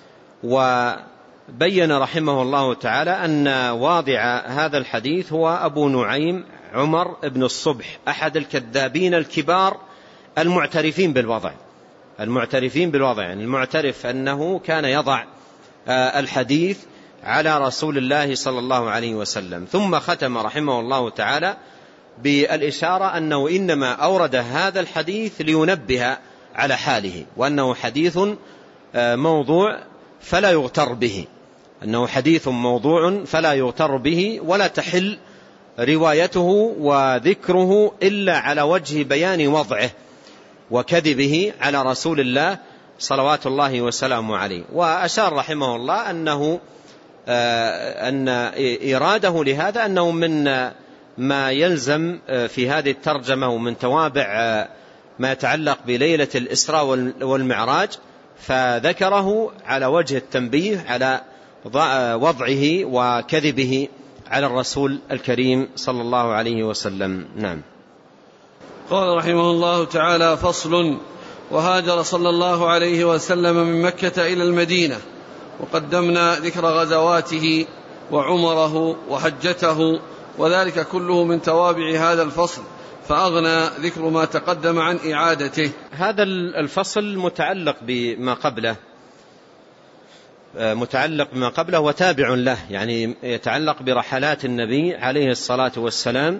وبين رحمه الله تعالى أن واضع هذا الحديث هو أبو نعيم عمر بن الصبح أحد الكذابين الكبار المعترفين بالوضع، المعترفين بالوضع يعني المعترف أنه كان يضع الحديث على رسول الله صلى الله عليه وسلم. ثم ختم رحمه الله تعالى بالإشارة أنه إنما أورد هذا الحديث لينبه على حاله، وأنه حديث موضوع فلا يغتر به، أنه حديث موضوع فلا يغتر به، ولا تحل روايته وذكره إلا على وجه بيان وضعه وكذبه على رسول الله صلوات الله وسلامه عليه. وأشار رحمه الله أنه أن إراده لهذا أنه من ما يلزم في هذه الترجمة ومن توابع ما يتعلق بليلة الإسراء والمعراج، فذكره على وجه التنبيه على وضعه وكذبه على الرسول الكريم صلى الله عليه وسلم. نعم. قال رحمه الله تعالى: فصل. وهاجر صلى الله عليه وسلم من مكة إلى المدينة، وقدمنا ذكر غزواته وعمره وحجته، وذلك كله من توابع هذا الفصل، فأغنى ذكر ما تقدم عن إعادته. هذا الفصل متعلق بما قبله، متعلق بما قبله وتابع له، يعني يتعلق برحلات النبي عليه الصلاة والسلام.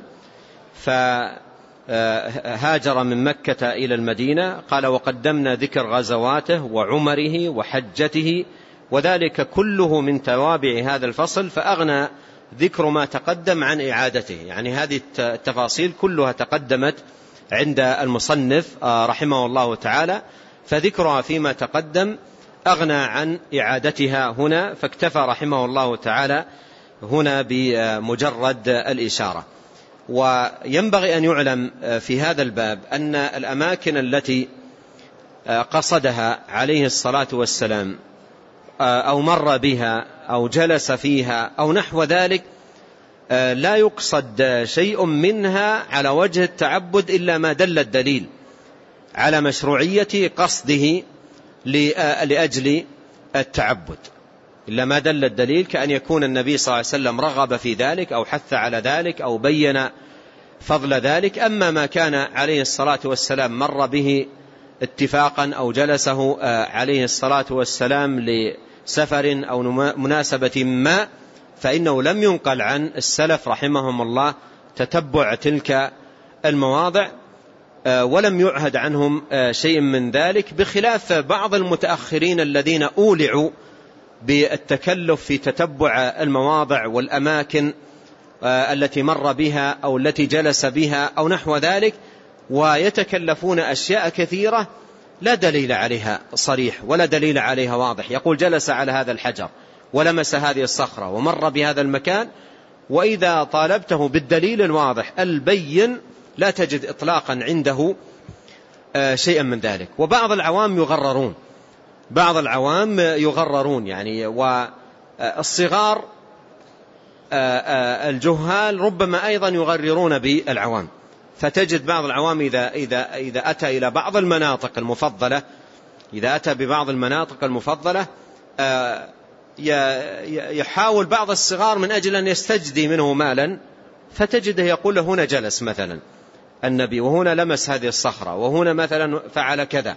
فهاجر من مكة إلى المدينة، قال: وقدمنا ذكر غزواته وعمره وحجته، وذلك كله من توابع هذا الفصل، فأغنى ذكر ما تقدم عن إعادته. يعني هذه التفاصيل كلها تقدمت عند المصنف رحمه الله تعالى، فذكرها فيما تقدم أغنى عن إعادتها هنا، فاكتفى رحمه الله تعالى هنا بمجرد الإشارة. وينبغي أن يعلم في هذا الباب أن الأماكن التي قصدها عليه الصلاة والسلام أو مر بها أو جلس فيها أو نحو ذلك لا يقصد شيء منها على وجه التعبد إلا ما دل الدليل على مشروعية قصده لأجل التعبد، إلا ما دل الدليل، كأن يكون النبي صلى الله عليه وسلم رغب في ذلك أو حث على ذلك أو بين فضل ذلك. أما ما كان عليه الصلاة والسلام مر به اتفاقا أو جلسه عليه الصلاة والسلام لسفر أو مناسبة ما، فإنه لم ينقل عن السلف رحمهم الله تتبع تلك المواضع، ولم يعهد عنهم شيء من ذلك، بخلاف بعض المتأخرين الذين أولعوا بالتكلف في تتبع المواضع والأماكن التي مر بها أو التي جلس بها أو نحو ذلك، ويتكلفون أشياء كثيرة لا دليل عليها صريح ولا دليل عليها واضح. يقول جلس على هذا الحجر ولمس هذه الصخرة ومر بهذا المكان، وإذا طالبته بالدليل الواضح البين لا تجد إطلاقا عنده شيئا من ذلك. وبعض العوام يغررون بعض العوام يغررون يعني، والصغار الجهال ربما أيضا يغررون بالعوام، فتجد بعض العوام إذا, إذا, إذا أتى إلى بعض المناطق المفضلة إذا أتى ببعض المناطق المفضلة يحاول بعض الصغار من أجل أن يستجدي منه مالا، فتجده يقول له هنا جلس مثلا النبي، وهنا لمس هذه الصخرة، وهنا مثلا فعل كذا.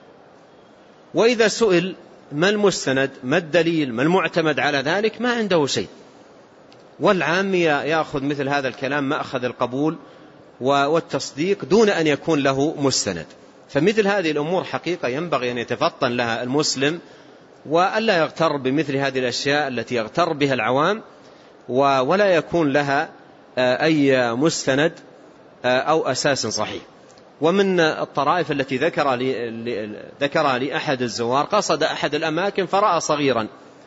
وإذا سئل ما المستند ما الدليل ما المعتمد على ذلك ما عنده شيء، والعام يأخذ مثل هذا الكلام مأخذ القبول والتصديق دون أن يكون له مستند. فمثل هذه الأمور حقيقة ينبغي أن يتفطن لها المسلم، وألا يغتر بمثل هذه الأشياء التي يغتر بها العوام ولا يكون لها أي مستند أو أساس صحيح. ومن الطرائف التي ذكر لي ذكر لي أحد الزوار قصد أحد الأماكن فرأى صغيرا،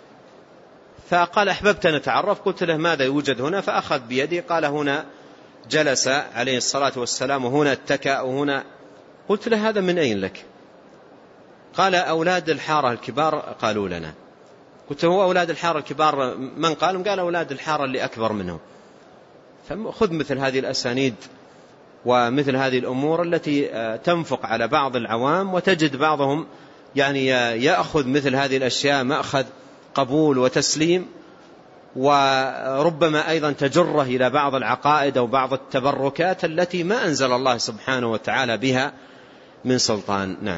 فقال أحببت أن أتعرف، قلت له ماذا يوجد هنا؟ فأخذ بيدي قال هنا جلس عليه الصلاة والسلام وهنا اتكأ وهنا. قلت له هذا من أين لك؟ قال أولاد الحارة الكبار قالوا لنا. قلت هو أولاد الحارة الكبار من قال؟ قال أولاد الحارة اللي أكبر منهم. فخذ مثل هذه الأسانيد ومثل هذه الأمور التي تنفق على بعض العوام، وتجد بعضهم يعني يأخذ مثل هذه الأشياء مأخذ قبول وتسليم، وربما أيضا تجره إلى بعض العقائد أو بعض التبركات التي ما أنزل الله سبحانه وتعالى بها من سلطان. نعم.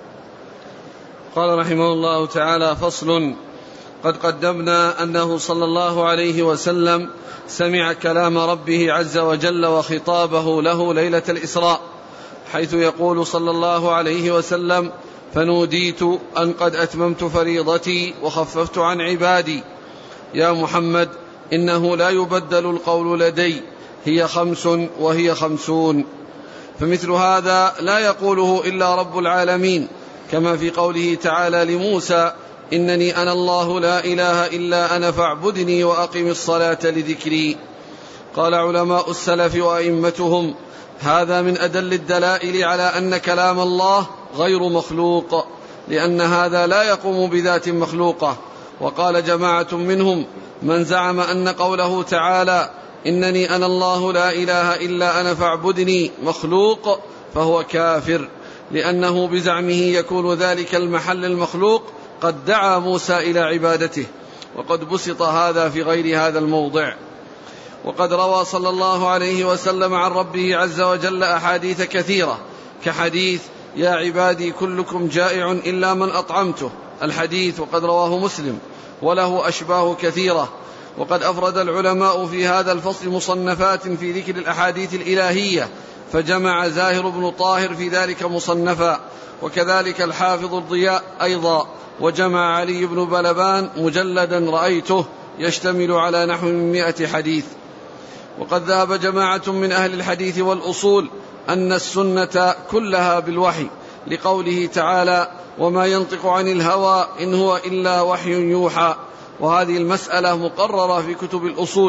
قال رحمه الله تعالى: فصل. قد قدمنا أنه صلى الله عليه وسلم سمع كلام ربه عز وجل وخطابه له ليلة الإسراء، حيث يقول صلى الله عليه وسلم: فنوديت أن قد أتممت فريضتي وخففت عن عبادي، يا محمد إنه لا يبدل القول لدي، هي خمس وهي خمسون. فمثل هذا لا يقوله إلا رب العالمين، كما في قوله تعالى لموسى: إنني أنا الله لا إله إلا أنا فاعبدني وأقم الصلاة لذكري. قال علماء السلف وأئمتهم: هذا من أدل الدلائل على أن كلام الله غير مخلوق، لأن هذا لا يقوم بذات مخلوقة. وقال جماعة منهم: من زعم أن قوله تعالى إنني أنا الله لا إله إلا أنا فاعبدني مخلوق فهو كافر، لأنه بزعمه يكون ذلك المحل المخلوق قد دعا موسى إلى عبادته، وقد بسط هذا في غير هذا الموضع. وقد روى صلى الله عليه وسلم عن ربه عز وجل أحاديث كثيرة، كحديث: يا عبادي كلكم جائع إلا من أطعمته، الحديث، وقد رواه مسلم، وله أشباه كثيرة. وقد أفرد العلماء في هذا الفصل مصنفات في ذكر الأحاديث الإلهية، فجمع زاهر بن طاهر في ذلك مصنفا، وكذلك الحافظ الضياء أيضا، وجمع علي بن بلبان مجلدا رأيته يشتمل على نحو من مئة حديث. وقد ذهب جماعة من أهل الحديث والأصول أن السنة كلها بالوحي، لقوله تعالى: وما ينطق عن الهوى إن هو إلا وحي يوحى. وهذه المسألة مقررة في كتب الأصول،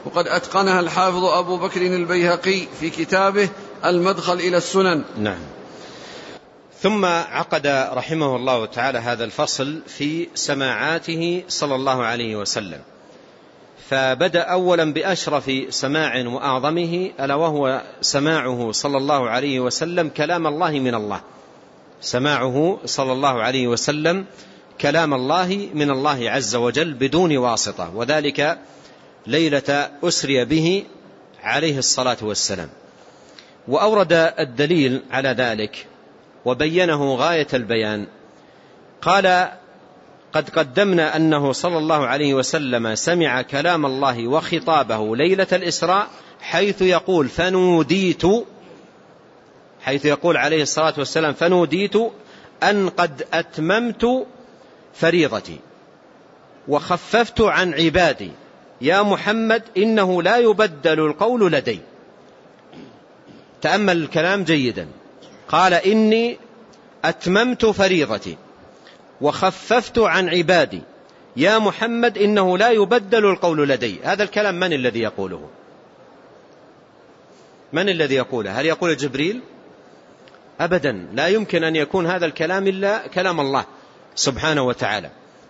وقد أتقنها الحافظ أبو بكر البيهقي في كتابه المدخل إلى السنن. نعم. ثم عقد رحمه الله تعالى هذا الفصل في سماعاته صلى الله عليه وسلم، فبدأ أولا بأشرف سماع وأعظمه، ألا وهو سماعه صلى الله عليه وسلم كلام الله من الله. سماعه صلى الله عليه وسلم كلام الله من الله عز وجل بدون واسطة، وذلك ليلة أسري به عليه الصلاة والسلام. وأورد الدليل على ذلك وبينه غاية البيان. قال: قد قدمنا أنه صلى الله عليه وسلم سمع كلام الله وخطابه ليلة الإسراء، حيث يقول فنوديت، حيث يقول عليه الصلاة والسلام فنوديت أن قد أتممت فريضتي وخففت عن عبادي يا محمد إنه لا يبدل القول لدي. تأمل الكلام جيدا. قال: إني أتممت فريضتي وخففت عن عبادي يا محمد إنه لا يبدل القول لدي. هذا الكلام من الذي يقوله؟ من الذي يقوله؟ هل يقول جبريل؟ أبدا، لا يمكن أن يكون هذا الكلام إلا كلام الله سبحانه وتعالى.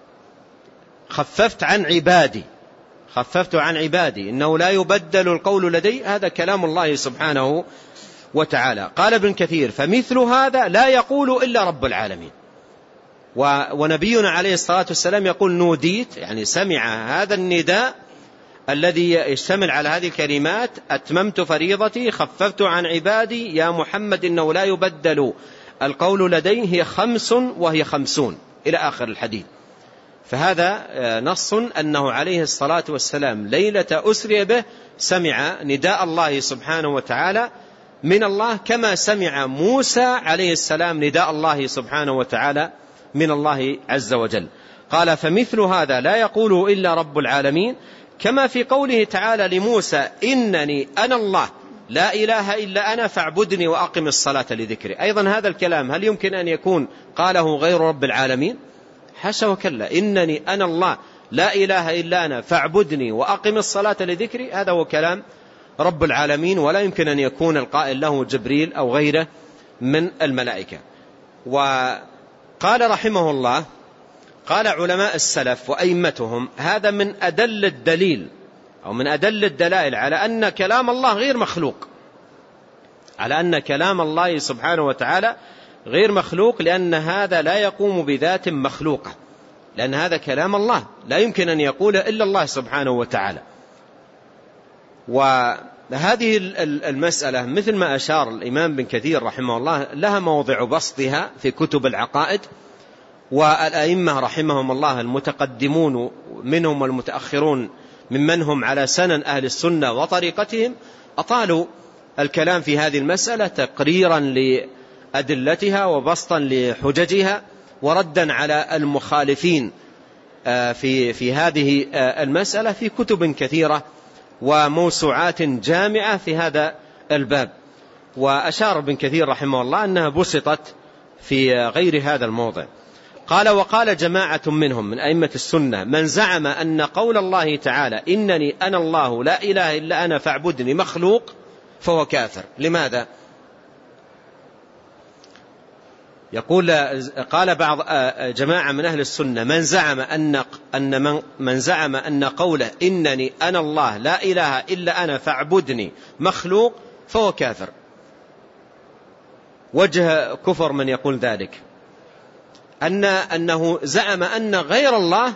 خففت عن عبادي، خففت عن عبادي إنه لا يبدل القول لدي، هذا كلام الله سبحانه وتعالى. قال ابن كثير: فمثل هذا لا يقول إلا رب العالمين. ونبينا عليه الصلاة والسلام يقول نوديت، يعني سمع هذا النداء الذي يشتمل على هذه الكلمات: أتممت فريضتي، خففت عن عبادي يا محمد إنه لا يبدل القول لديه، هي خمس وهي خمسون إلى آخر الحديث. فهذا نص أنه عليه الصلاة والسلام ليلة أسري به سمع نداء الله سبحانه وتعالى من الله، كما سمع موسى عليه السلام نداء الله سبحانه وتعالى من الله عز وجل. قال: فمثل هذا لا يقوله إلا رب العالمين، كما في قوله تعالى لموسى: إنني أنا الله لا إله إلا أنا فاعبدني وأقم الصلاة لذكري. أيضا هذا الكلام هل يمكن أن يكون قاله غير رب العالمين؟ حاشا وكلا. إنني أنا الله لا إله إلا أنا فاعبدني وأقم الصلاة لذكري، هذا هو كلام رب العالمين، ولا يمكن أن يكون القائل له جبريل أو غيره من الملائكة. وقال رحمه الله: قال علماء السلف وأئمتهم: هذا من أدل الدليل أو من أدل الدلائل على أن كلام الله غير مخلوق، على أن كلام الله سبحانه وتعالى غير مخلوق، لأن هذا لا يقوم بذات مخلوقة، لأن هذا كلام الله لا يمكن أن يقوله إلا الله سبحانه وتعالى. وهذه المسألة مثل ما أشار الإمام بن كثير رحمه الله لها موضع بسطها في كتب العقائد، والأئمة رحمهم الله المتقدمون منهم والمتأخرون ممن هم على سنن أهل السنة وطريقتهم أطالوا الكلام في هذه المسألة تقريرا لأدلتها وبسطا لحججها وردا على المخالفين في في هذه المسألة في كتب كثيرة وموسوعات جامعة في هذا الباب. وأشار ابن كثير رحمه الله أنها بسطت في غير هذا الموضع. قال: وقال جماعة منهم من أئمة السنة: من زعم أن قول الله تعالى إنني أنا الله لا إله إلا أنا فاعبدني مخلوق فهو كافر. لماذا؟ يقول: قال بعض جماعة من أهل السنة: من زعم أن أن من, من زعم أن قوله إنني أنا الله لا إله إلا أنا فاعبدني مخلوق فهو كافر. وجه كفر من يقول ذلك أن أنه زعم أن غير الله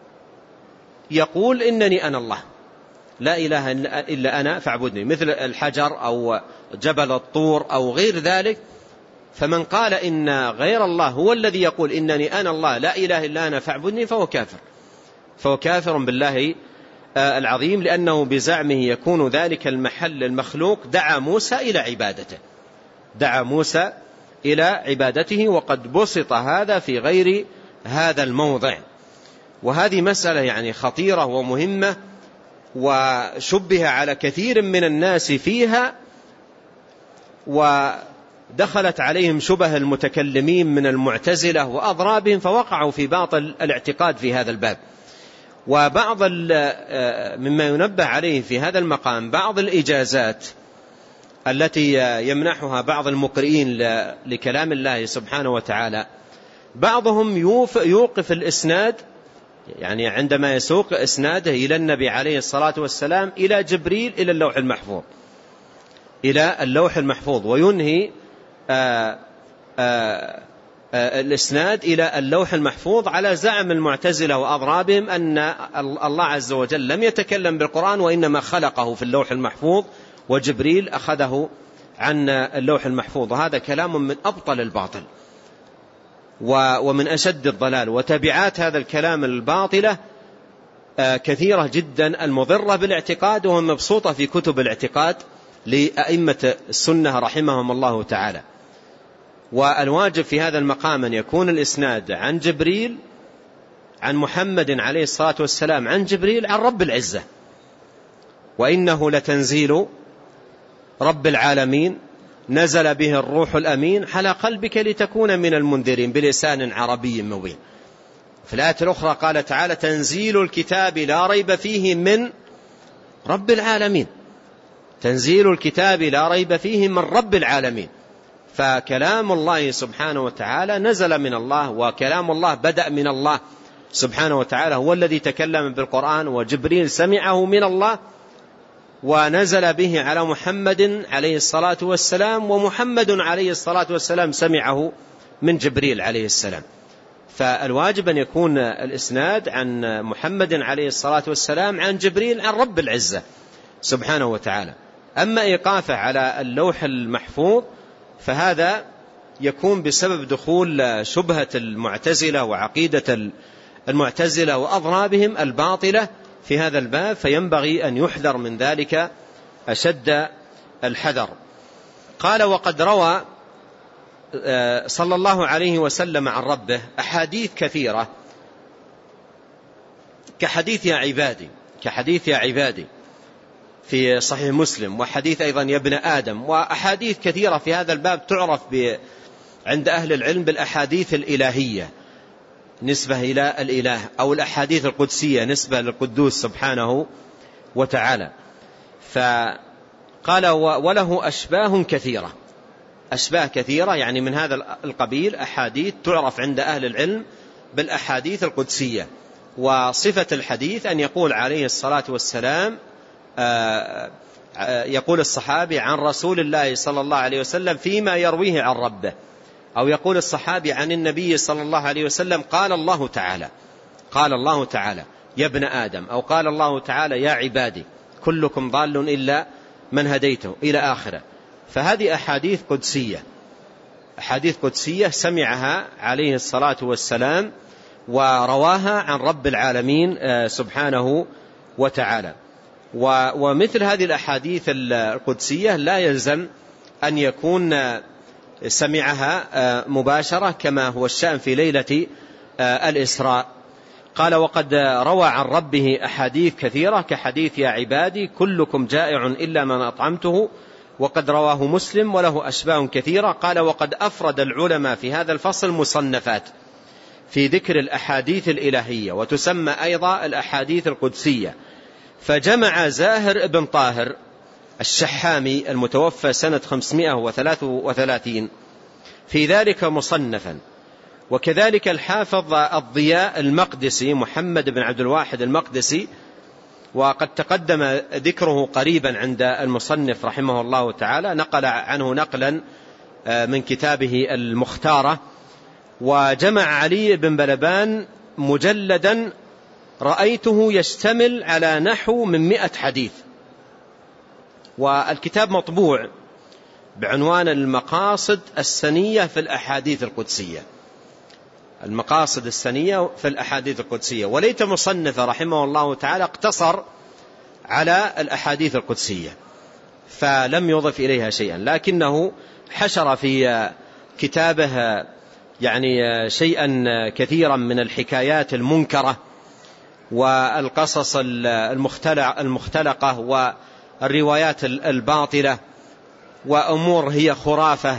يقول إنني أنا الله لا إله إلا أنا فاعبدني، مثل الحجر أو جبل الطور أو غير ذلك. فمن قال إن غير الله هو الذي يقول إنني أنا الله لا إله إلا أنا فاعبدني فهو كافر، فهو كافر بالله العظيم، لأنه بزعمه يكون ذلك المحل المخلوق دعا موسى إلى عبادته، دعا موسى إلى عبادته، وقد بسط هذا في غير هذا الموضع. وهذه مسألة يعني خطيرة ومهمة، وشبه على كثير من الناس فيها، ودخلت عليهم شبه المتكلمين من المعتزلة وأضرابهم، فوقعوا في باطل الاعتقاد في هذا الباب. وبعض مما ينبه عليه في هذا المقام بعض الإجازات التي يمنحها بعض المقرئين لكلام الله سبحانه وتعالى، بعضهم يوقف الإسناد، يعني عندما يسوق إسناده إلى النبي عليه الصلاة والسلام إلى جبريل إلى اللوح المحفوظ إلى اللوح المحفوظ وينهي آآ آآ آآ الإسناد إلى اللوح المحفوظ على زعم المعتزلة وأضرابهم أن الله عز وجل لم يتكلم بالقرآن وإنما خلقه في اللوح المحفوظ وجبريل أخذه عن اللوح المحفوظ. وهذا كلام من أبطل الباطل ومن أشد الضلال، وتبعات هذا الكلام الباطلة كثيرة جدا المضرة بالاعتقاد ومبسوطة في كتب الاعتقاد لأئمة السنة رحمهم الله تعالى. والواجب في هذا المقام أن يكون الإسناد عن جبريل عن محمد عليه الصلاة والسلام عن جبريل عن رب العزة، وإنه لتنزيل رب العالمين نزل به الروح الأمين على قلبك لتكون من المنذرين بلسان عربي مبين. في الآية الأخرى قال تعالى تنزيل الكتاب لا ريب فيه من رب العالمين، تنزيل الكتاب لا ريب فيه من رب العالمين. فكلام الله سبحانه وتعالى نزل من الله، وكلام الله بدأ من الله سبحانه وتعالى، هو الذي تكلم بالقرآن، وجبريل سمعه من الله ونزل به على محمد عليه الصلاة والسلام، ومحمد عليه الصلاة والسلام سمعه من جبريل عليه السلام. فالواجب أن يكون الإسناد عن محمد عليه الصلاة والسلام عن جبريل عن رب العزة سبحانه وتعالى. أما إيقافه على اللوح المحفوظ فهذا يكون بسبب دخول شبهة المعتزلة وعقيدة المعتزلة وأضرابهم الباطلة في هذا الباب، فينبغي أن يحذر من ذلك أشد الحذر. قال وقد روى صلى الله عليه وسلم عن ربه أحاديث كثيرة كحديث يا عبادي كحديث يا عبادي في صحيح مسلم، وحديث أيضا يا ابن آدم، وأحاديث كثيرة في هذا الباب تعرف عند أهل العلم بالأحاديث الإلهية نسبة إلى الإله، أو الأحاديث القدسية نسبة للقدوس سبحانه وتعالى. فقال وله أشباه كثيرة، أشباه كثيرة يعني من هذا القبيل، أحاديث تعرف عند أهل العلم بالأحاديث القدسية. وصفة الحديث أن يقول عليه الصلاة والسلام يقول الصحابي عن رسول الله صلى الله عليه وسلم فيما يرويه عن ربه، أو يقول الصحابي عن النبي صلى الله عليه وسلم قال الله تعالى قال الله تعالى يا ابن آدم، أو قال الله تعالى يا عبادي كلكم ضال إلا من هديته إلى آخره. فهذه أحاديث قدسية، أحاديث قدسية سمعها عليه الصلاة والسلام ورواها عن رب العالمين سبحانه وتعالى. ومثل هذه الأحاديث القدسية لا يلزم أن يكون سمعها مباشرة كما هو الشأن في ليلة الإسراء. قال وقد روى عن ربه أحاديث كثيرة كحديث يا عبادي كلكم جائع إلا من أطعمته، وقد رواه مسلم وله أشباه كثيرة. قال وقد أفرد العلماء في هذا الفصل مصنفات في ذكر الأحاديث الإلهية، وتسمى أيضا الأحاديث القدسية. فجمع زاهر ابن طاهر الشحامي المتوفى سنة خمسمائة وثلاثة وثلاثين في ذلك مصنفا، وكذلك الحافظ الضياء المقدسي محمد بن عبد الواحد المقدسي، وقد تقدم ذكره قريبا عند المصنف رحمه الله تعالى، نقل عنه نقلا من كتابه المختارة. وجمع علي بن بلبان مجلدا رأيته يشتمل على نحو من مئة حديث، والكتاب مطبوع بعنوان المقاصد السنية في الأحاديث القدسية، المقاصد السنية في الأحاديث القدسية. وليت مصنف رحمه الله تعالى اقتصر على الأحاديث القدسية فلم يضف إليها شيئا، لكنه حشر في كتابه يعني شيئا كثيرا من الحكايات المنكرة والقصص المختلقة والروايات الباطلة وأمور هي خرافة،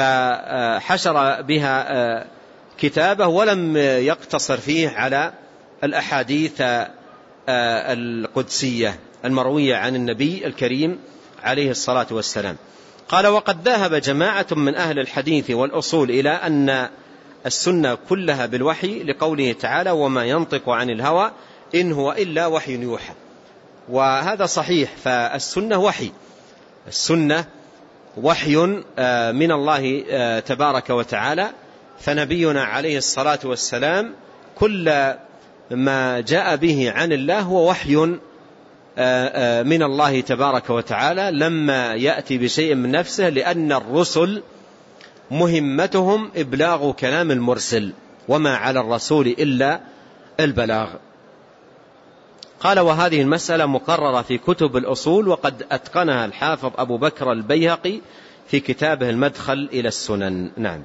فحشر بها كتابه ولم يقتصر فيه على الأحاديث القدسية المروية عن النبي الكريم عليه الصلاة والسلام. قال: وقد ذهب جماعة من أهل الحديث والأصول إلى أن السنة كلها بالوحي، لقوله تعالى: وما ينطق عن الهوى إن هو إلا وحي يوحى. وهذا صحيح، فالسنة وحي، السنة وحي من الله تبارك وتعالى. فنبينا عليه الصلاة والسلام كل ما جاء به عن الله هو وحي من الله تبارك وتعالى، لما يأتي بشيء من نفسه، لأن الرسل مهمتهم إبلاغ كلام المرسل، وما على الرسول إلا البلاغ. قال: وهذه المسألة مقررة في كتب الأصول، وقد أتقنها الحافظ أبو بكر البيهقي في كتابه المدخل إلى السنن. نعم.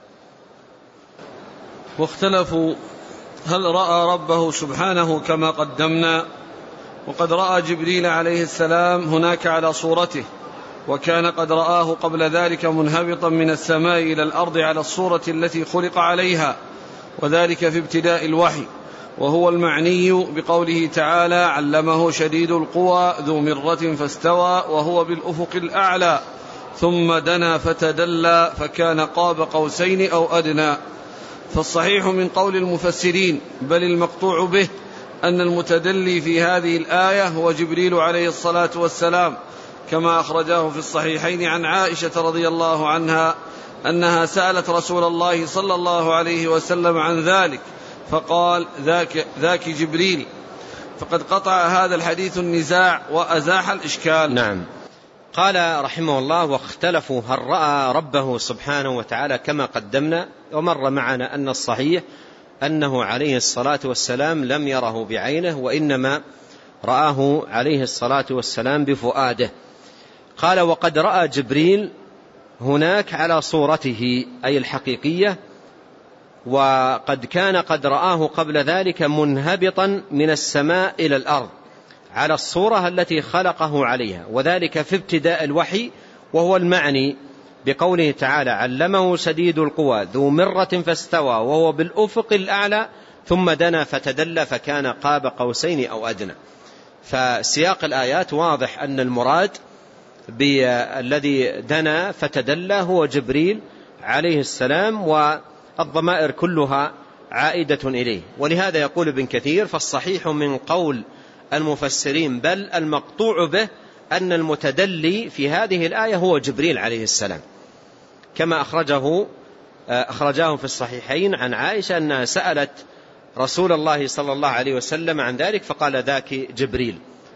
واختلفوا هل رأى ربه سبحانه كما قدمنا، وقد رأى جبريل عليه السلام هناك على صورته، وكان قد رآه قبل ذلك منهبطا من السماء إلى الأرض على الصورة التي خلق عليها، وذلك في ابتداء الوحي، وهو المعني بقوله تعالى: علمه شديد القوى ذو مرة فاستوى وهو بالأفق الأعلى ثم دنا فتدلى فكان قاب قوسين أو أدنى. فالصحيح من قول المفسرين بل المقطوع به أن المتدلي في هذه الآية هو جبريل عليه الصلاة والسلام، كما أخرجاه في الصحيحين عن عائشة رضي الله عنها أنها سألت رسول الله صلى الله عليه وسلم عن ذلك فقال: ذاك, ذاك جبريل. فقد قطع هذا الحديث النزاع وأزاح الإشكال. نعم. قال رحمه الله: واختلفوا هل رأى ربه سبحانه وتعالى كما قدمنا. ومر معنا أن الصحيح أنه عليه الصلاة والسلام لم يره بعينه، وإنما رآه عليه الصلاة والسلام بفؤاده. قال: وقد رأى جبريل هناك على صورته أي الحقيقية، وقد كان قد رآه قبل ذلك منهبطا من السماء إلى الأرض على الصورة التي خلقه عليها، وذلك في ابتداء الوحي، وهو المعني بقوله تعالى: علمه شديد القوى ذو مرة فاستوى وهو بالأفق الأعلى ثم دنا فتدلى فكان قاب قوسين أو أدنى. فسياق الآيات واضح أن المراد بالذي دنا فتدلى هو جبريل عليه السلام، والضمائر كلها عائدة إليه. ولهذا يقول ابن كثير: فالصحيح من قول المفسرين بل المقطوع به أن المتدلي في هذه الآية هو جبريل عليه السلام، كما أخرجه أخرجاه في الصحيحين عن عائشة أنها سألت رسول الله صلى الله عليه وسلم عن ذلك فقال: ذاك جبريل.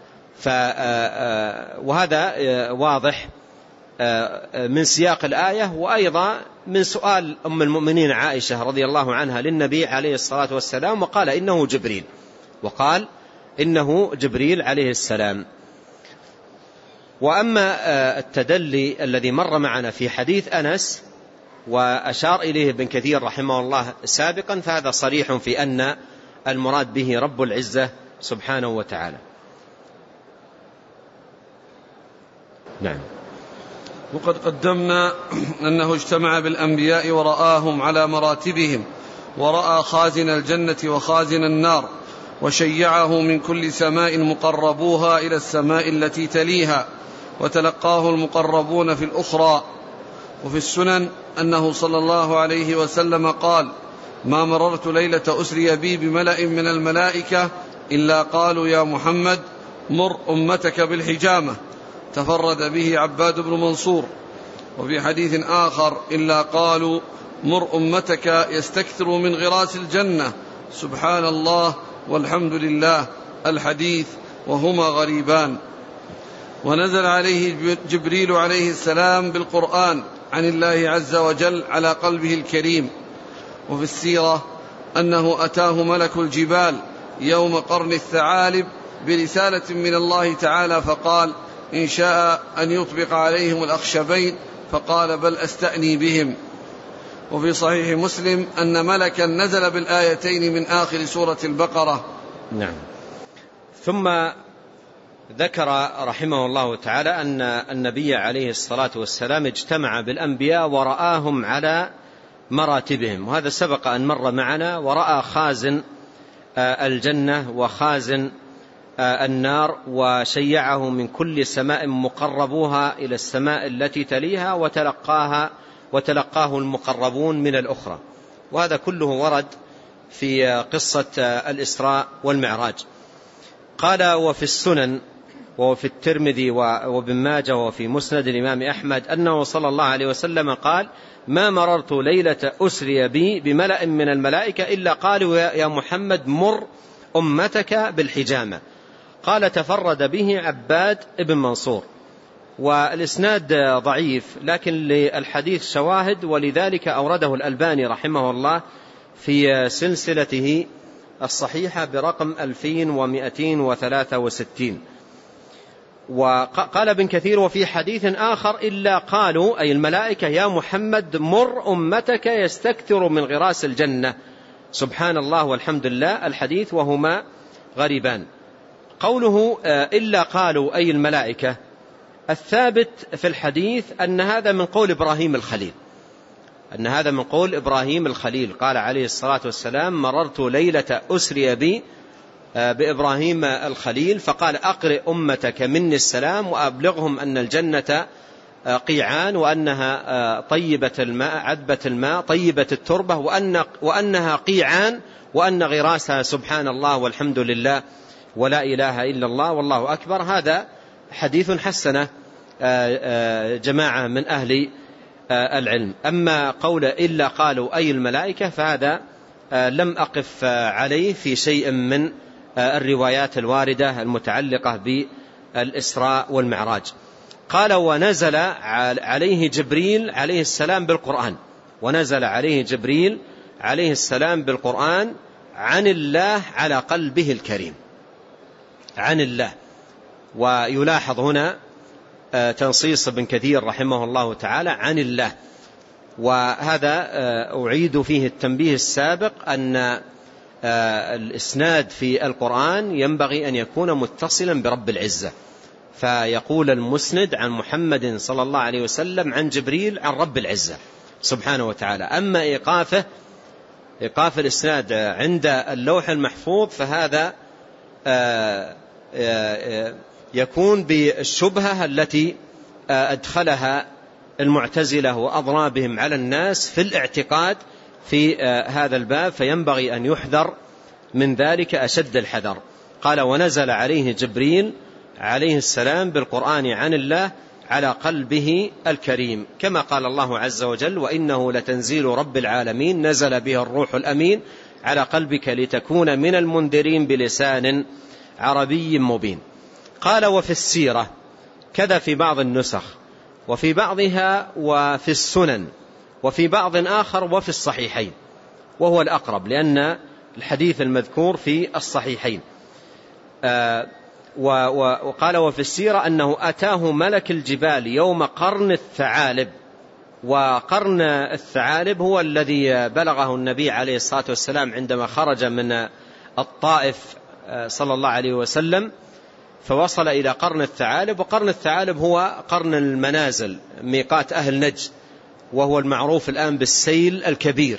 وهذا واضح من سياق الآية، وأيضا من سؤال أم المؤمنين عائشة رضي الله عنها للنبي عليه الصلاة والسلام، وقال إنه جبريل وقال إنه جبريل عليه السلام. وأما التدلي الذي مر معنا في حديث أنس وأشار إليه ابن كثير رحمه الله سابقا، فهذا صريح في أن المراد به رب العزة سبحانه وتعالى. نعم. وقد قدمنا أنه اجتمع بالأنبياء ورآهم على مراتبهم، ورأى خازن الجنة وخازن النار، وشيعه من كل سماء مقربوها إلى السماء التي تليها، وتلقاه المقربون في الأخرى. وفي السنن أنه صلى الله عليه وسلم قال: ما مررت ليلة أسري بي بملأ من الملائكة إلا قالوا يا محمد مر أمتك بالحجامة. تفرد به عباد بن منصور. وفي حديث آخر: إلا قالوا مر أمتك يستكثر من غراس الجنة، سبحان الله والحمد لله، الحديث، وهما غريبان. ونزل عليه جبريل عليه السلام بالقرآن عن الله عز وجل على قلبه الكريم. وفي السيرة أنه أتاه ملك الجبال يوم قرن الثعالب برسالة من الله تعالى فقال: إن شاء أن يطبق عليهم الأخشبين، فقال: بل أستأني بهم. وفي صحيح مسلم أن ملكا نزل بالآيتين من آخر سورة البقرة. نعم. ثم ذكر رحمه الله تعالى أن النبي عليه الصلاة والسلام اجتمع بالأنبياء ورآهم على مراتبهم، وهذا سبق أن مر معنا. ورأى خازن الجنة وخازن النار، وشيعه من كل سماء مقربوها إلى السماء التي تليها، وتلقاها وتلقاه المقربون من الأخرى. وهذا كله ورد في قصة الإسراء والمعراج. قال: وفي السنن وفي الترمذي وابن ماجه وفي مسند الإمام أحمد أنه صلى الله عليه وسلم قال: ما مررت ليلة أسري بي بملأ من الملائكة إلا قالوا يا محمد مر أمتك بالحجامة. قال: تفرد به عباد ابن منصور. والإسناد ضعيف، لكن للحديث شواهد، ولذلك أورده الألباني رحمه الله في سلسلته الصحيحة برقم ألفين ومئتين وثلاثة وستين. وقال ابن كثير: وفي حديث آخر إلا قالوا أي الملائكة يا محمد مر أمتك يستكثر من غراس الجنة. سبحان الله والحمد لله الحديث وهما غريبان. قوله إلا قالوا أي الملائكة، الثابت في الحديث أن هذا من قول إبراهيم الخليل، أن هذا من قول إبراهيم الخليل. قال عليه الصلاة والسلام: مررت ليلة أسري بي بإبراهيم الخليل فقال: أقرئ أمتك مني السلام وأبلغهم أن الجنة قيعان، وأنها طيبة الماء عذبة الماء طيبة التربة، وأن وأنها قيعان، وأن غراسها سبحان الله والحمد لله ولا إله إلا الله والله أكبر. هذا حديث حسنه جماعة من أهل العلم. أما قول إلا قالوا أي الملائكة فهذا لم أقف عليه في شيء من الروايات الواردة المتعلقة بالإسراء والمعراج. قال: ونزل عليه جبريل عليه السلام بالقرآن، ونزل عليه جبريل عليه السلام بالقرآن عن الله على قلبه الكريم، عن الله. ويلاحظ هنا تنصيص ابن كثير رحمه الله تعالى عن الله، وهذا أعيد فيه التنبيه السابق أن الإسناد في القرآن ينبغي أن يكون متصلا برب العزة، فيقول المسند عن محمد صلى الله عليه وسلم عن جبريل عن رب العزة سبحانه وتعالى. أما إيقافه إيقاف الإسناد عند اللوح المحفوظ فهذا يكون بالشبهة التي أدخلها المعتزلة وأضرى بهم على الناس في الاعتقاد في هذا الباب، فينبغي أن يحذر من ذلك أشد الحذر. قال: ونزل عليه جبريل عليه السلام بالقرآن عن الله على قلبه الكريم، كما قال الله عز وجل: وإنه لتنزيل رب العالمين نزل به الروح الأمين على قلبك لتكون من المنذرين بلسان عربي مبين. قال: وفي السيرة كذا في بعض النسخ، وفي بعضها وفي السنن، وفي بعض آخر وفي الصحيحين، وهو الأقرب لأن الحديث المذكور في الصحيحين. آه وقال: وفي السيرة أنه أتاه ملك الجبال يوم قرن الثعالب. وقرن الثعالب هو الذي بلغه النبي عليه الصلاة والسلام عندما خرج من الطائف صلى الله عليه وسلم، فوصل إلى قرن الثعالب. وقرن الثعالب هو قرن المنازل، ميقات أهل نجد، وهو المعروف الآن بالسيل الكبير.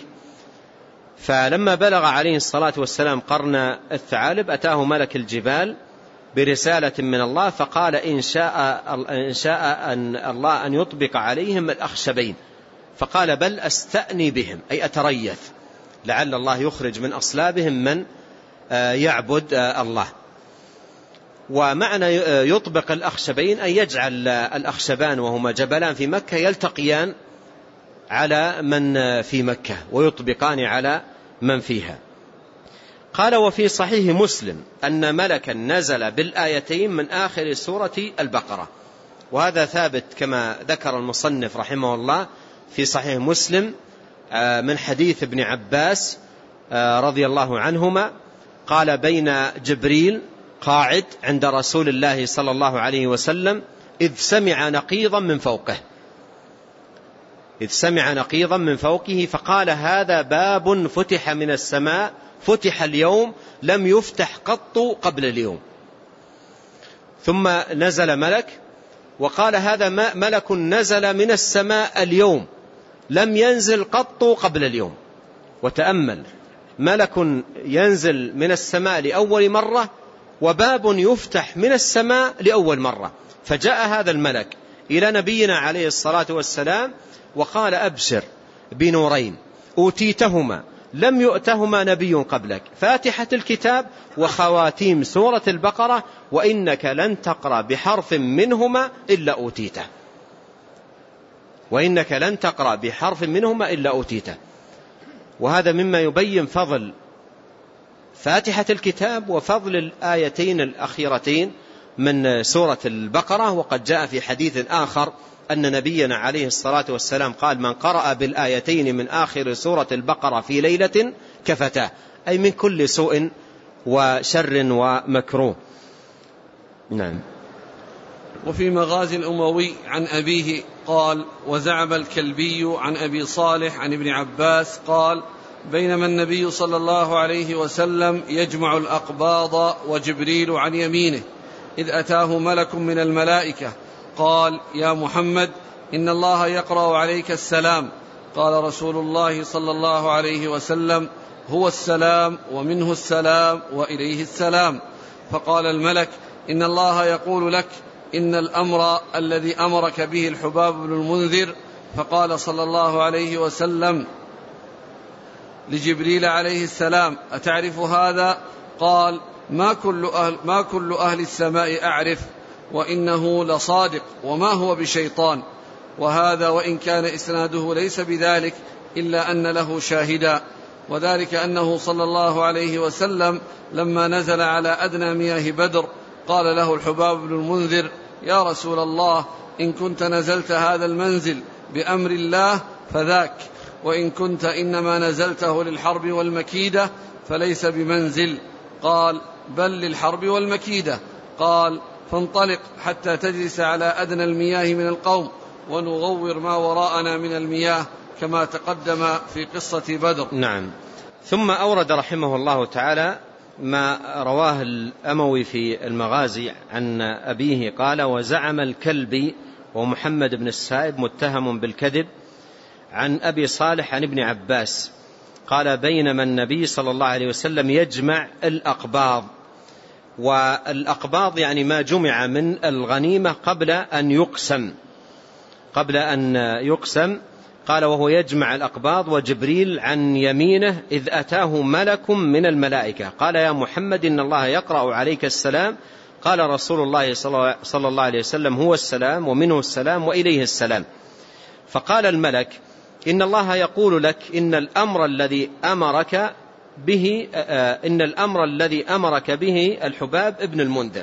فلما بلغ عليه الصلاة والسلام قرن الثعالب أتاه ملك الجبال برسالة من الله، فقال: إن شاء, إن شاء أن الله أن يطبق عليهم الأخشبين. فقال: بل أستأني بهم، أي أتريث، لعل الله يخرج من أصلابهم من يعبد الله. ومعنى يطبق الأخشبين أن يجعل الأخشبان وهما جبلان في مكة يلتقيان على من في مكة ويطبقان على من فيها. قال: وفي صحيح مسلم أن ملكا نزل بالآيتين من آخر سورة البقرة. وهذا ثابت كما ذكر المصنف رحمه الله في صحيح مسلم من حديث ابن عباس رضي الله عنهما قال: بين جبريل قاعد عند رسول الله صلى الله عليه وسلم إذ سمع نقيضا من فوقه إذ سمع نقيضا من فوقه فقال: هذا باب فتح من السماء فتح اليوم لم يفتح قط قبل اليوم. ثم نزل ملك وقال: هذا ملك نزل من السماء اليوم لم ينزل قط قبل اليوم. وتأمل ملك ينزل من السماء لأول مرة، وباب يفتح من السماء لأول مرة. فجاء هذا الملك إلى نبينا عليه الصلاة والسلام وقال: أبشر بنورين أوتيتهما لم يؤتهما نبي قبلك، فاتحة الكتاب وخواتيم سورة البقرة، وإنك لن تقرأ بحرف منهما إلا أوتيته، وإنك لن تقرأ بحرف منهما إلا أوتيته. وهذا مما يبين فضل فاتحة الكتاب وفضل الآيتين الأخيرتين من سورة البقرة. وقد جاء في حديث آخر أن نبينا عليه الصلاة والسلام قال: من قرأ بالآيتين من آخر سورة البقرة في ليلة كفتاه، أي من كل سوء وشر ومكروه. نعم. وفي مغازي الأموي عن أبيه قال: وزعم الكلبي عن أبي صالح عن ابن عباس قال: بينما النبي صلى الله عليه وسلم يجمع الأقباض وجبريل عن يمينه إذ أتاه ملك من الملائكة قال: يا محمد إن الله يقرأ عليك السلام. قال رسول الله صلى الله عليه وسلم: هو السلام ومنه السلام وإليه السلام. فقال الملك: إن الله يقول لك إن الأمر الذي أمرك به الحباب بن المنذر. فقال صلى الله عليه وسلم لجبريل عليه السلام: أتعرف هذا؟ قال: ما كل أهل, ما كل أهل السماء أعرف، وإنه لصادق وما هو بشيطان. وهذا وإن كان إسناده ليس بذلك إلا أن له شاهدا، وذلك أنه صلى الله عليه وسلم لما نزل على أدنى مياه بدر قال له الحباب بن المنذر: يا رسول الله، إن كنت نزلت هذا المنزل بأمر الله فذاك، وإن كنت إنما نزلته للحرب والمكيدة فليس بمنزل. قال: بل للحرب والمكيدة. قال: فانطلق حتى تجلس على أدنى المياه من القوم ونغور ما وراءنا من المياه، كما تقدم في قصة بدر. نعم. ثم أورد رحمه الله تعالى ما رواه الأموي في المغازي عن أبيه قال: وزعم الكلبي ومحمد بن السائب متهم بالكذب عن أبي صالح عن ابن عباس قال: بينما النبي صلى الله عليه وسلم يجمع الأقباض. والأقباض يعني ما جمع من الغنيمة قبل أن يقسم قبل أن يقسم قال: وهو يجمع الأقباض وجبريل عن يمينه إذ أتاه ملك من الملائكة قال: يا محمد إن الله يقرأ عليك السلام. قال رسول الله صلى الله عليه وسلم: هو السلام ومنه السلام وإليه السلام. فقال الملك: إن الله يقول لك إن الأمر الذي أمرك به إن الأمر الذي أمرك به الحباب ابن المنذر.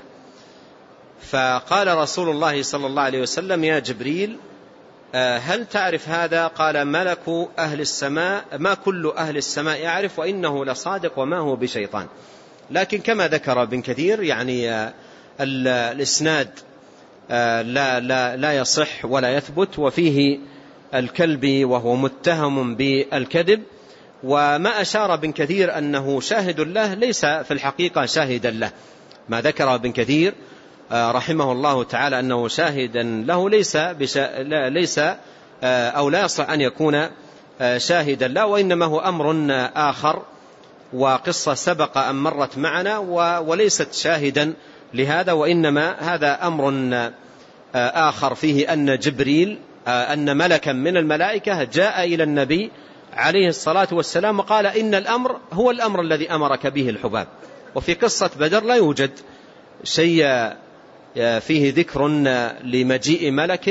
فقال رسول الله صلى الله عليه وسلم: يا جبريل، هل تعرف هذا؟ قال: ملك أهل السماء ما كل أهل السماء يعرف، وإنه لصادق وما هو بشيطان. لكن كما ذكر ابن كثير يعني الإسناد لا, لا, لا يصح ولا يثبت، وفيه الكلبي وهو متهم بالكذب. وما أشار ابن كثير أنه شاهد له ليس في الحقيقة شاهدا له. ما ذكر ابن كثير رحمه الله تعالى أنه شاهدا له ليس, لا ليس أو لا يصح أن يكون شاهدا له، وإنما هو أمر آخر وقصة سبق أن مرت معنا وليست شاهدا لهذا، وإنما هذا أمر آخر فيه أن جبريل أن ملكا من الملائكة جاء إلى النبي عليه الصلاة والسلام وقال: إن الأمر هو الأمر الذي أمرك به الحباب. وفي قصة بدر لا يوجد شيء فيه ذكر لمجيء ملك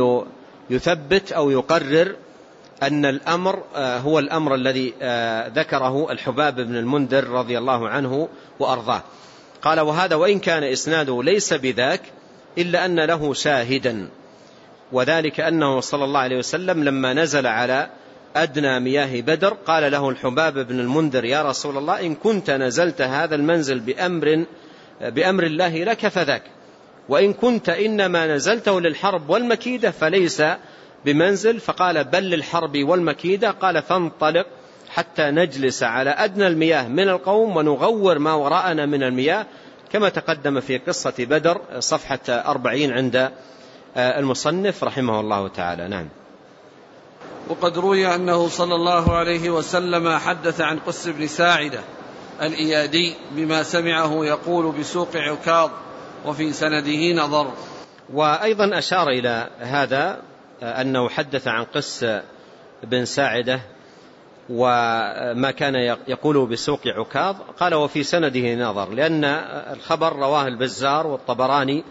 يثبت أو يقرر أن الأمر هو الأمر الذي ذكره الحباب بن المنذر رضي الله عنه وأرضاه. قال: وهذا وإن كان إسناده ليس بذاك إلا أن له شاهدا، وذلك أنه صلى الله عليه وسلم لما نزل على أدنى مياه بدر قال له الحباب بن المنذر: يا رسول الله، إن كنت نزلت هذا المنزل بأمر, بأمر الله لك فذاك، وإن كنت إنما نزلته للحرب والمكيدة فليس بمنزل. فقال: بل للحرب والمكيدة. قال: فانطلق حتى نجلس على أدنى المياه من القوم ونغور ما وراءنا من المياه، كما تقدم في قصة بدر صفحة أربعين عند المصنف رحمه الله تعالى. نعم. وقد روي أنه صلى الله عليه وسلم حدث عن قس بن ساعدة الإيادي بما سمعه يقول بسوق عكاظ وفي سنده نظر. وأيضا أشار إلى هذا أنه حدث عن قس بن ساعدة وما كان يقول بسوق عكاظ، قال وفي سنده نظر، لأن الخبر رواه البزار والطبراني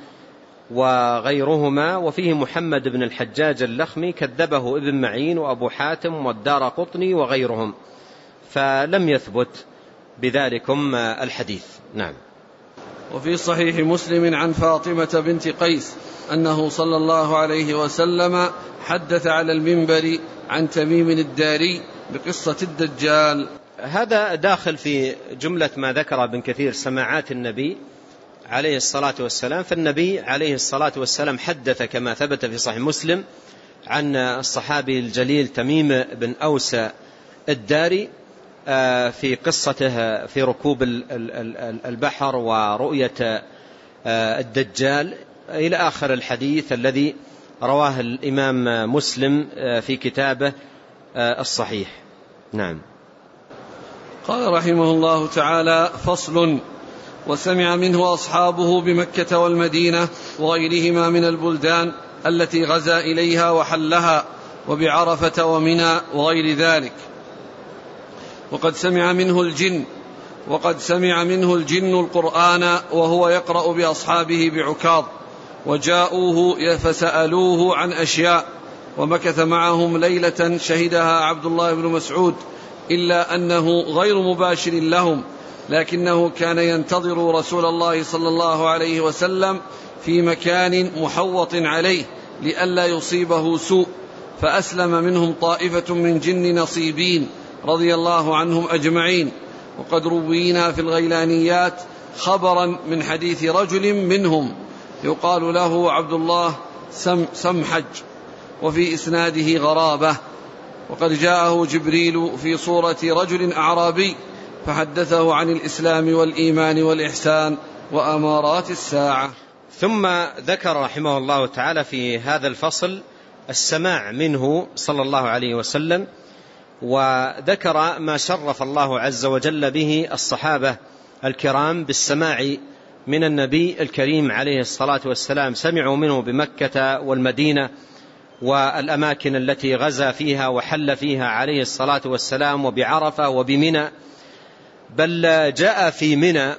وغيرهما، وفيه محمد بن الحجاج اللخمي كذبه ابن معين وأبو حاتم والدار قطني وغيرهم، فلم يثبت بذلكم الحديث. نعم. وفي صحيح مسلم عن فاطمة بنت قيس أنه صلى الله عليه وسلم حدث على المنبر عن تميم الداري بقصة الدجال. هذا داخل في جملة ما ذكر ابن كثير سماعات النبي عليه الصلاة والسلام. فالنبي عليه الصلاة والسلام حدث كما ثبت في صحيح مسلم عن الصحابي الجليل تميم بن أوس الداري في قصته في ركوب البحر ورؤية الدجال إلى آخر الحديث الذي رواه الإمام مسلم في كتابه الصحيح. نعم. قال رحمه الله تعالى: فصل. وسمع منه أصحابه بمكة والمدينة وغيرهما من البلدان التي غزا إليها وحلها، وبعرفة ومنى وغير ذلك. وقد سمع منه الجن وقد سمع منه الجن القرآن وهو يقرأ بأصحابه بعكاظ، وجاءوه فسألوه عن أشياء، ومكث معهم ليلة شهدها عبد الله بن مسعود، إلا أنه غير مباشر لهم، لكنه كان ينتظر رسول الله صلى الله عليه وسلم في مكان محوط عليه لئلا يصيبه سوء، فأسلم منهم طائفة من جن نصيبين رضي الله عنهم أجمعين. وقد روينا في الغيلانيات خبرا من حديث رجل منهم يقال له عبد الله سم سمحج، وفي إسناده غرابة. وقد جاءه جبريل في صورة رجل أعرابي فحدثه عن الإسلام والإيمان والإحسان وأمارات الساعة. ثم ذكر رحمه الله تعالى في هذا الفصل السماع منه صلى الله عليه وسلم، وذكر ما شرف الله عز وجل به الصحابة الكرام بالسماع من النبي الكريم عليه الصلاة والسلام. سمعوا منه بمكة والمدينة والأماكن التي غزا فيها وحل فيها عليه الصلاة والسلام، وبعرفة وبمنى. بل جاء في منى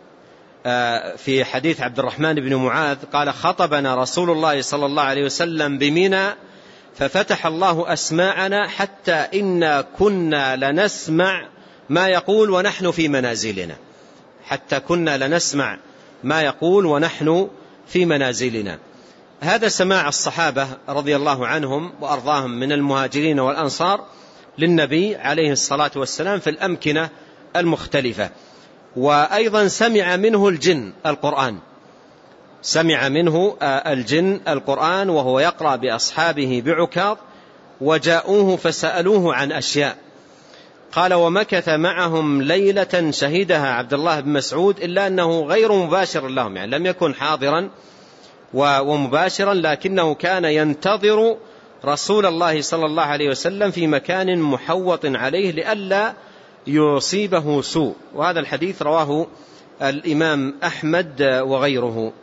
في حديث عبد الرحمن بن معاذ قال: خطبنا رسول الله صلى الله عليه وسلم بمنى ففتح الله أسماعنا حتى إنا كنا لنسمع ما يقول ونحن في منازلنا حتى كنا لنسمع ما يقول ونحن في منازلنا. هذا سماع الصحابة رضي الله عنهم وأرضاهم من المهاجرين والأنصار للنبي عليه الصلاة والسلام في الأمكنة المختلفة. وأيضا سمع منه الجن القرآن سمع منه الجن القرآن وهو يقرأ بأصحابه بعكاظ، وجاءوه فسألوه عن أشياء. قال: ومكث معهم ليلة شهدها عبد الله بن مسعود، إلا أنه غير مباشر لهم، يعني لم يكن حاضرا ومباشرا، لكنه كان ينتظر رسول الله صلى الله عليه وسلم في مكان محوط عليه لئلا يصيبه سوء. وهذا الحديث رواه الإمام أحمد وغيره.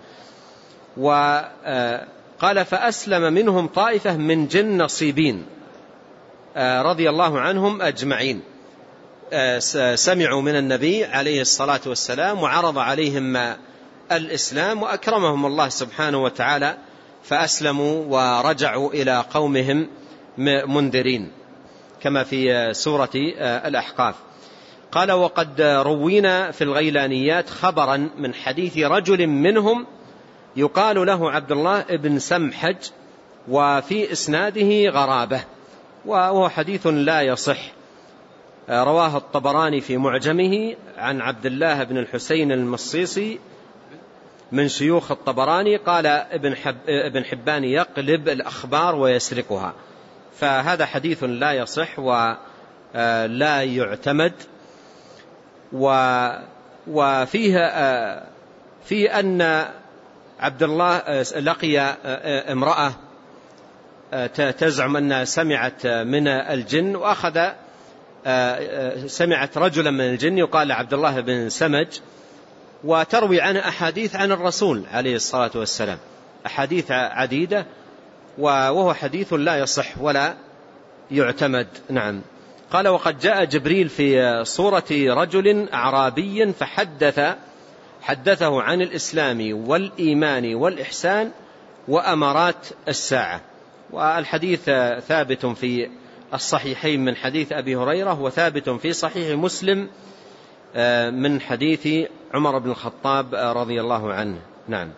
وقال: فأسلم منهم طائفة من جن نصيبين رضي الله عنهم أجمعين. سمعوا من النبي عليه الصلاة والسلام وعرض عليهم الإسلام وأكرمهم الله سبحانه وتعالى، فأسلموا ورجعوا إلى قومهم منذرين كما في سورة الأحقاف. قال: وقد روينا في الغيلانيات خبرا من حديث رجل منهم يقال له عبد الله بن سمحج، وفي إسناده غرابة، وهو حديث لا يصح. رواه الطبراني في معجمه عن عبد الله بن الحسين المصيصي من شيوخ الطبراني. قال ابن, حب ابن حبان: يقلب الأخبار ويسرقها. فهذا حديث لا يصح ولا يعتمد. وفيه في أن عبد الله لقي امرأة تزعم أنها سمعت من الجن، وأخذ سمعت رجلا من الجن يقال عبد الله بن سمج، وتروي عنه أحاديث عن الرسول عليه الصلاة والسلام، أحاديث عديدة، وهو حديث لا يصح ولا يعتمد. نعم. قال: وقد جاء جبريل في صورة رجل أعرابي فحدث حدثه عن الإسلام والإيمان والإحسان وأمارات الساعة. والحديث ثابت في الصحيحين من حديث أبي هريرة، وثابت في صحيح مسلم من حديث عمر بن الخطاب رضي الله عنه. نعم.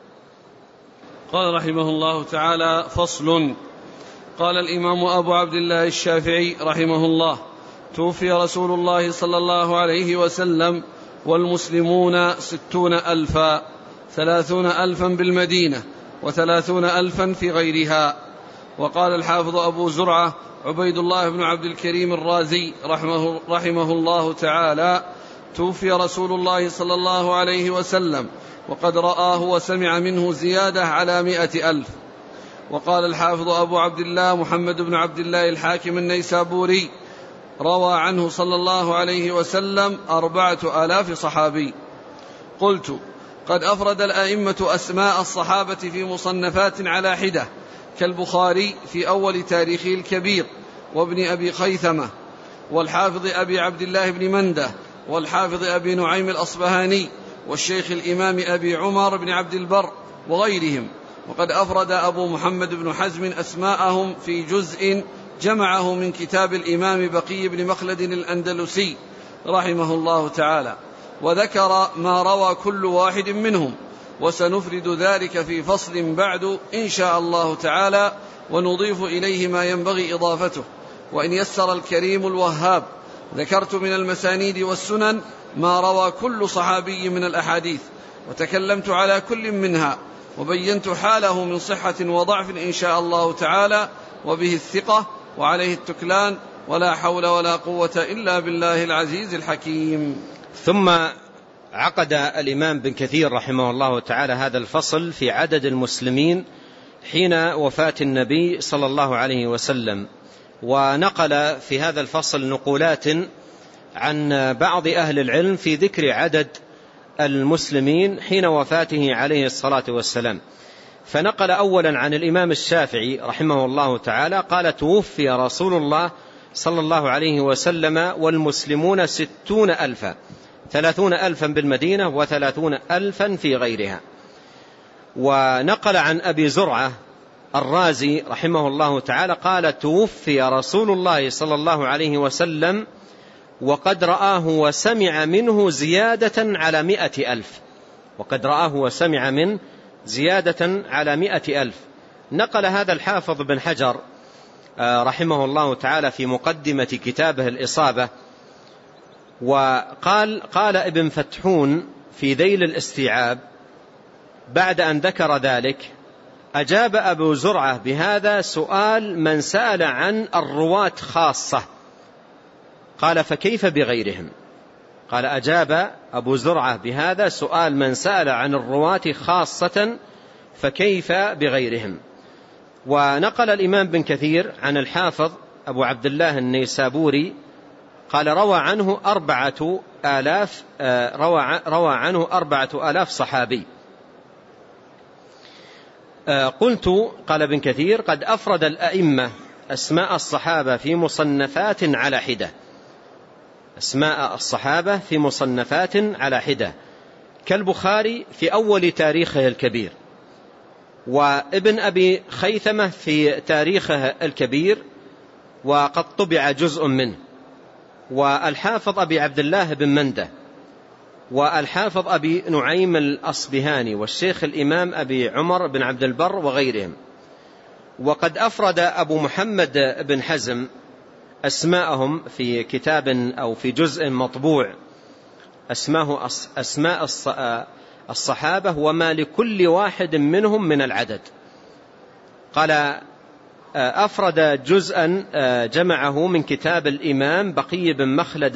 قال رحمه الله تعالى: فصل. قال الإمام أبو عبد الله الشافعي رحمه الله: توفي رسول الله صلى الله عليه وسلم والمسلمون ستون ألفا، ثلاثون ألفا بالمدينة وثلاثون ألفا في غيرها. وقال الحافظ أبو زرعة عبيد الله بن عبد الكريم الرازي رحمه, رحمه الله تعالى: توفي رسول الله صلى الله عليه وسلم وقد رآه وسمع منه زيادة على مئة ألف. وقال الحافظ أبو عبد الله محمد بن عبد الله الحاكم النيسابوري: روى عنه صلى الله عليه وسلم أربعة آلاف صحابي. قلت: قد أفرد الأئمة أسماء الصحابة في مصنفات على حدة، كالبخاري في أول تاريخه الكبير، وابن أبي خيثمة، والحافظ أبي عبد الله بن منده، والحافظ أبي نعيم الأصبهاني، والشيخ الإمام أبي عمر بن عبد البر وغيرهم. وقد أفرد أبو محمد بن حزم أسماءهم في جزء جمعه من كتاب الإمام بقي بن مخلد الأندلسي رحمه الله تعالى، وذكر ما روى كل واحد منهم، وسنفرد ذلك في فصل بعد إن شاء الله تعالى، ونضيف إليه ما ينبغي إضافته، وإن يسر الكريم الوهاب. ذكرت من المسانيد والسنن ما روى كل صحابي من الأحاديث، وتكلمت على كل منها، وبينت حاله من صحة وضعف إن شاء الله تعالى، وبه الثقة وعليه التكلان، ولا حول ولا قوة إلا بالله العزيز الحكيم. ثم عقد الإمام بن كثير رحمه الله تعالى هذا الفصل في عدد المسلمين حين وفاة النبي صلى الله عليه وسلم، ونقل في هذا الفصل نقولات عن بعض أهل العلم في ذكر عدد المسلمين حين وفاته عليه الصلاة والسلام. فنقل أولا عن الإمام الشافعي رحمه الله تعالى قال: توفي رسول الله صلى الله عليه وسلم والمسلمون ستون ألفا، ثلاثون ألفا بالمدينة وثلاثون ألفا في غيرها. ونقل عن أبي زرعة الرازي رحمه الله تعالى قال: توفي رسول الله صلى الله عليه وسلم وقد رآه وسمع منه زيادة على مئة ألف، وقد رآه وسمع منه زيادة على مئة ألف. نقل هذا الحافظ بن حجر رحمه الله تعالى في مقدمة كتابه الإصابة، وقال: قال ابن فتحون في ذيل الاستيعاب بعد أن ذكر ذلك: أجاب أبو زرعة بهذا سؤال من سأل عن الرواة خاصة. قال: فكيف بغيرهم؟ قال: أجاب أبو زرعة بهذا سؤال من سأل عن الرواة خاصة فكيف بغيرهم. ونقل الإمام بن كثير عن الحافظ أبو عبد الله النيسابوري قال: روى عنه أربعة آلاف روى, روى عنه أربعة آلاف صحابي. قلت: قال ابن كثير: قد أفرد الأئمة أسماء الصحابة في مصنفات على حدة، أسماء الصحابة في مصنفات على حدة، كالبخاري في أول تاريخه الكبير، وابن أبي خيثمة في تاريخه الكبير وقد طبع جزء منه، والحافظ أبي عبد الله بن منده، والحافظ أبي نعيم الأصبهاني، والشيخ الإمام أبي عمر بن عبد البر وغيرهم. وقد أفرد أبو محمد بن حزم أسماءهم في كتاب أو في جزء مطبوع اسمه أسماء الصحابة وما لكل واحد منهم من العدد. قال: أفرد جزءا جمعه من كتاب الإمام بقي بن مخلد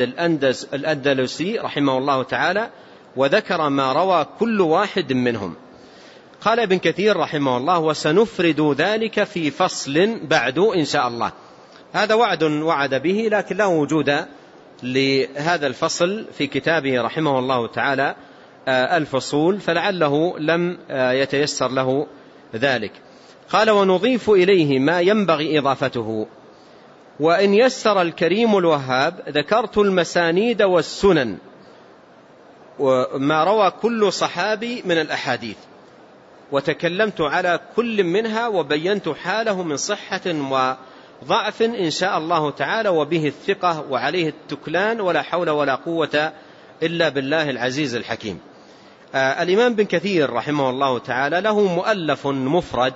الأندلسي رحمه الله تعالى، وذكر ما روى كل واحد منهم. قال ابن كثير رحمه الله: وسنفرد ذلك في فصل بعد إن شاء الله. هذا وعد وعد به، لكن لا وجود لهذا الفصل في كتابه رحمه الله تعالى الفصول، فلعله لم يتيسر له ذلك. قال: ونضيف إليه ما ينبغي إضافته، وإن يسر الكريم الوهاب ذكرت المسانيد والسنن وما روى كل صحابي من الأحاديث، وتكلمت على كل منها وبينت حاله من صحة وضعف إن شاء الله تعالى، وبه الثقة وعليه التكلان، ولا حول ولا قوة إلا بالله العزيز الحكيم. آه الإمام بن كثير رحمه الله تعالى له مؤلف مفرد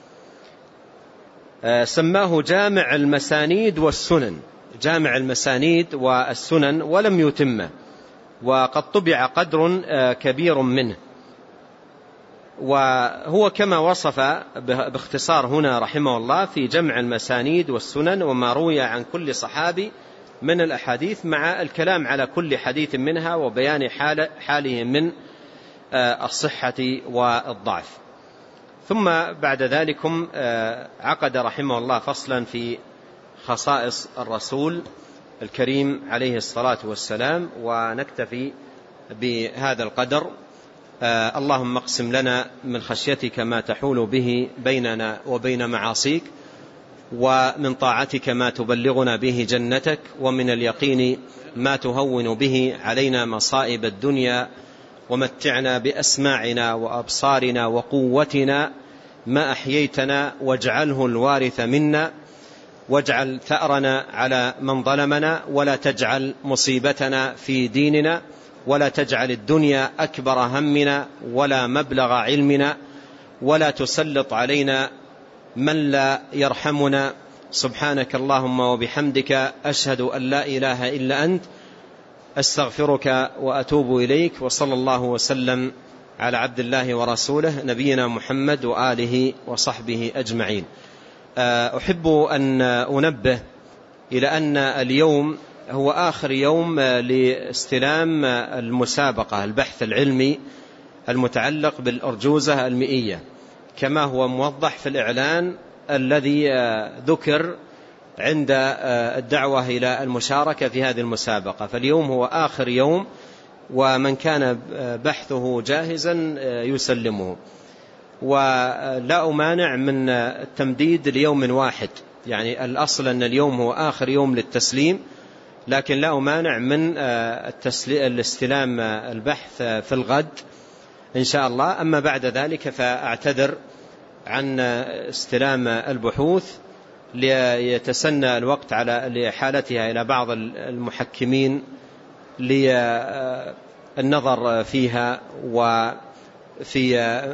آه سماه جامع المسانيد والسنن، جامع المسانيد والسنن، ولم يتمه، وقد طبع قدر آه كبير منه، وهو كما وصف باختصار هنا رحمه الله في جمع المسانيد والسنن وما روي عن كل صحابي من الأحاديث، مع الكلام على كل حديث منها وبيان حال حاله من الصحة والضعف. ثم بعد ذلكم عقد رحمه الله فصلا في خصائص الرسول الكريم عليه الصلاة والسلام، ونكتفي بهذا القدر. آه اللهم اقسم لنا من خشيتك ما تحول به بيننا وبين معاصيك، ومن طاعتك ما تبلغنا به جنتك، ومن اليقين ما تهون به علينا مصائب الدنيا، ومتعنا بأسماعنا وأبصارنا وقوتنا ما أحييتنا، واجعله الوارث منا، واجعل ثأرنا على من ظلمنا، ولا تجعل مصيبتنا في ديننا، ولا تجعل الدنيا أكبر همنا ولا مبلغ علمنا، ولا تسلط علينا من لا يرحمنا. سبحانك اللهم وبحمدك، أشهد أن لا إله إلا أنت، أستغفرك وأتوب إليك. وصلى الله وسلم على عبد الله ورسوله نبينا محمد وآله وصحبه أجمعين. أحب أن أنبه إلى أن اليوم هو آخر يوم لاستلام المسابقة البحث العلمي المتعلق بالأرجوزة المئية، كما هو موضح في الإعلان الذي ذكر عند الدعوة إلى المشاركة في هذه المسابقة. فاليوم هو آخر يوم، ومن كان بحثه جاهزا يسلمه، ولا أمانع من التمديد ليوم واحد، يعني الأصل أن اليوم هو آخر يوم للتسليم، لكن لا أمانع من الاستلام البحث في الغد إن شاء الله. أما بعد ذلك فأعتذر عن استلام البحوث ليتسنى الوقت على لحالتها إلى بعض المحكمين للنظر فيها وفي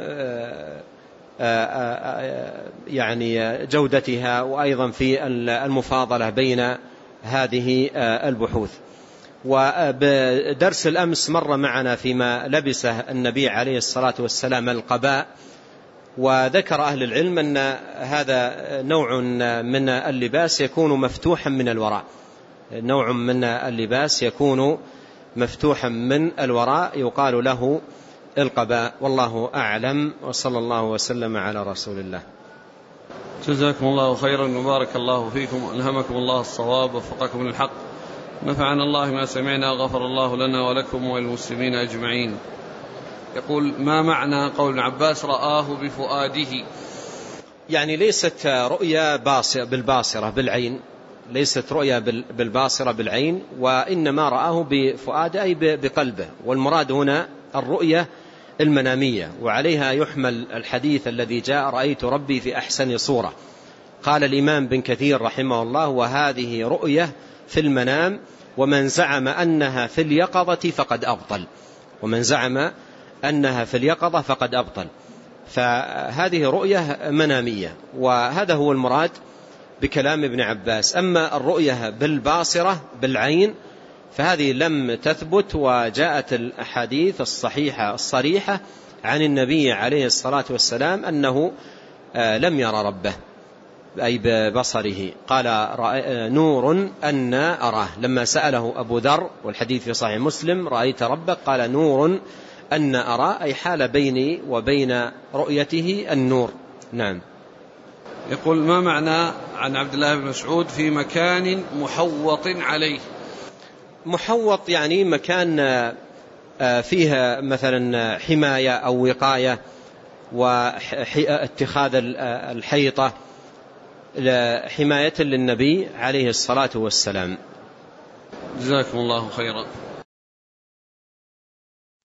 يعني جودتها، وأيضا في المفاضلة بين هذه البحوث. وبدرس الأمس مر معنا فيما لبسه النبي عليه الصلاة والسلام القباء، وذكر أهل العلم أن هذا نوع من اللباس يكون مفتوحا من الوراء، نوع من اللباس يكون مفتوحا من الوراء يقال له القباء، والله أعلم، وصلى الله وسلم على رسول الله. جزاكم الله خيرا وبارك الله فيكم، ألهمكم الله الصواب ووفقكم للحق، نفعنا الله ما سمعنا، غفر الله لنا ولكم وللمسلمين أجمعين. يقول: ما معنى قول ابن عباس رآه بفؤاده؟ يعني ليست رؤيا بالباصرة بالعين، ليست رؤيا بالباصرة بالعين، وإنما رآه بفؤاده أي بقلبه، والمراد هنا الرؤية المنامية، وعليها يحمل الحديث الذي جاء: رأيت ربي في أحسن صورة. قال الإمام بن كثير رحمه الله: وهذه رؤية في المنام، ومن زعم أنها في اليقظة فقد أبطل، ومن زعم أنها في اليقظة فقد أبطل. فهذه رؤية منامية، وهذا هو المراد بكلام ابن عباس. أما الرؤية بالباصرة بالعين فهذه لم تثبت، وجاءت الأحاديث الصحيحة الصريحة عن النبي عليه الصلاة والسلام أنه لم يرى ربه أي ببصره. قال: نور أنا أراه، لما سأله أبو ذر والحديث في صحيح مسلم: رأيت ربك؟ قال: نور أن أرى أي حال بيني وبين رؤيته النور. نعم. يقول ما معنى عن عبد الله بن مسعود في مكان محوط عليه؟ محوط يعني مكان فيها مثلا حماية أو وقاية واتخاذ الحيطة حماية للنبي عليه الصلاة والسلام. جزاكم الله خيرا.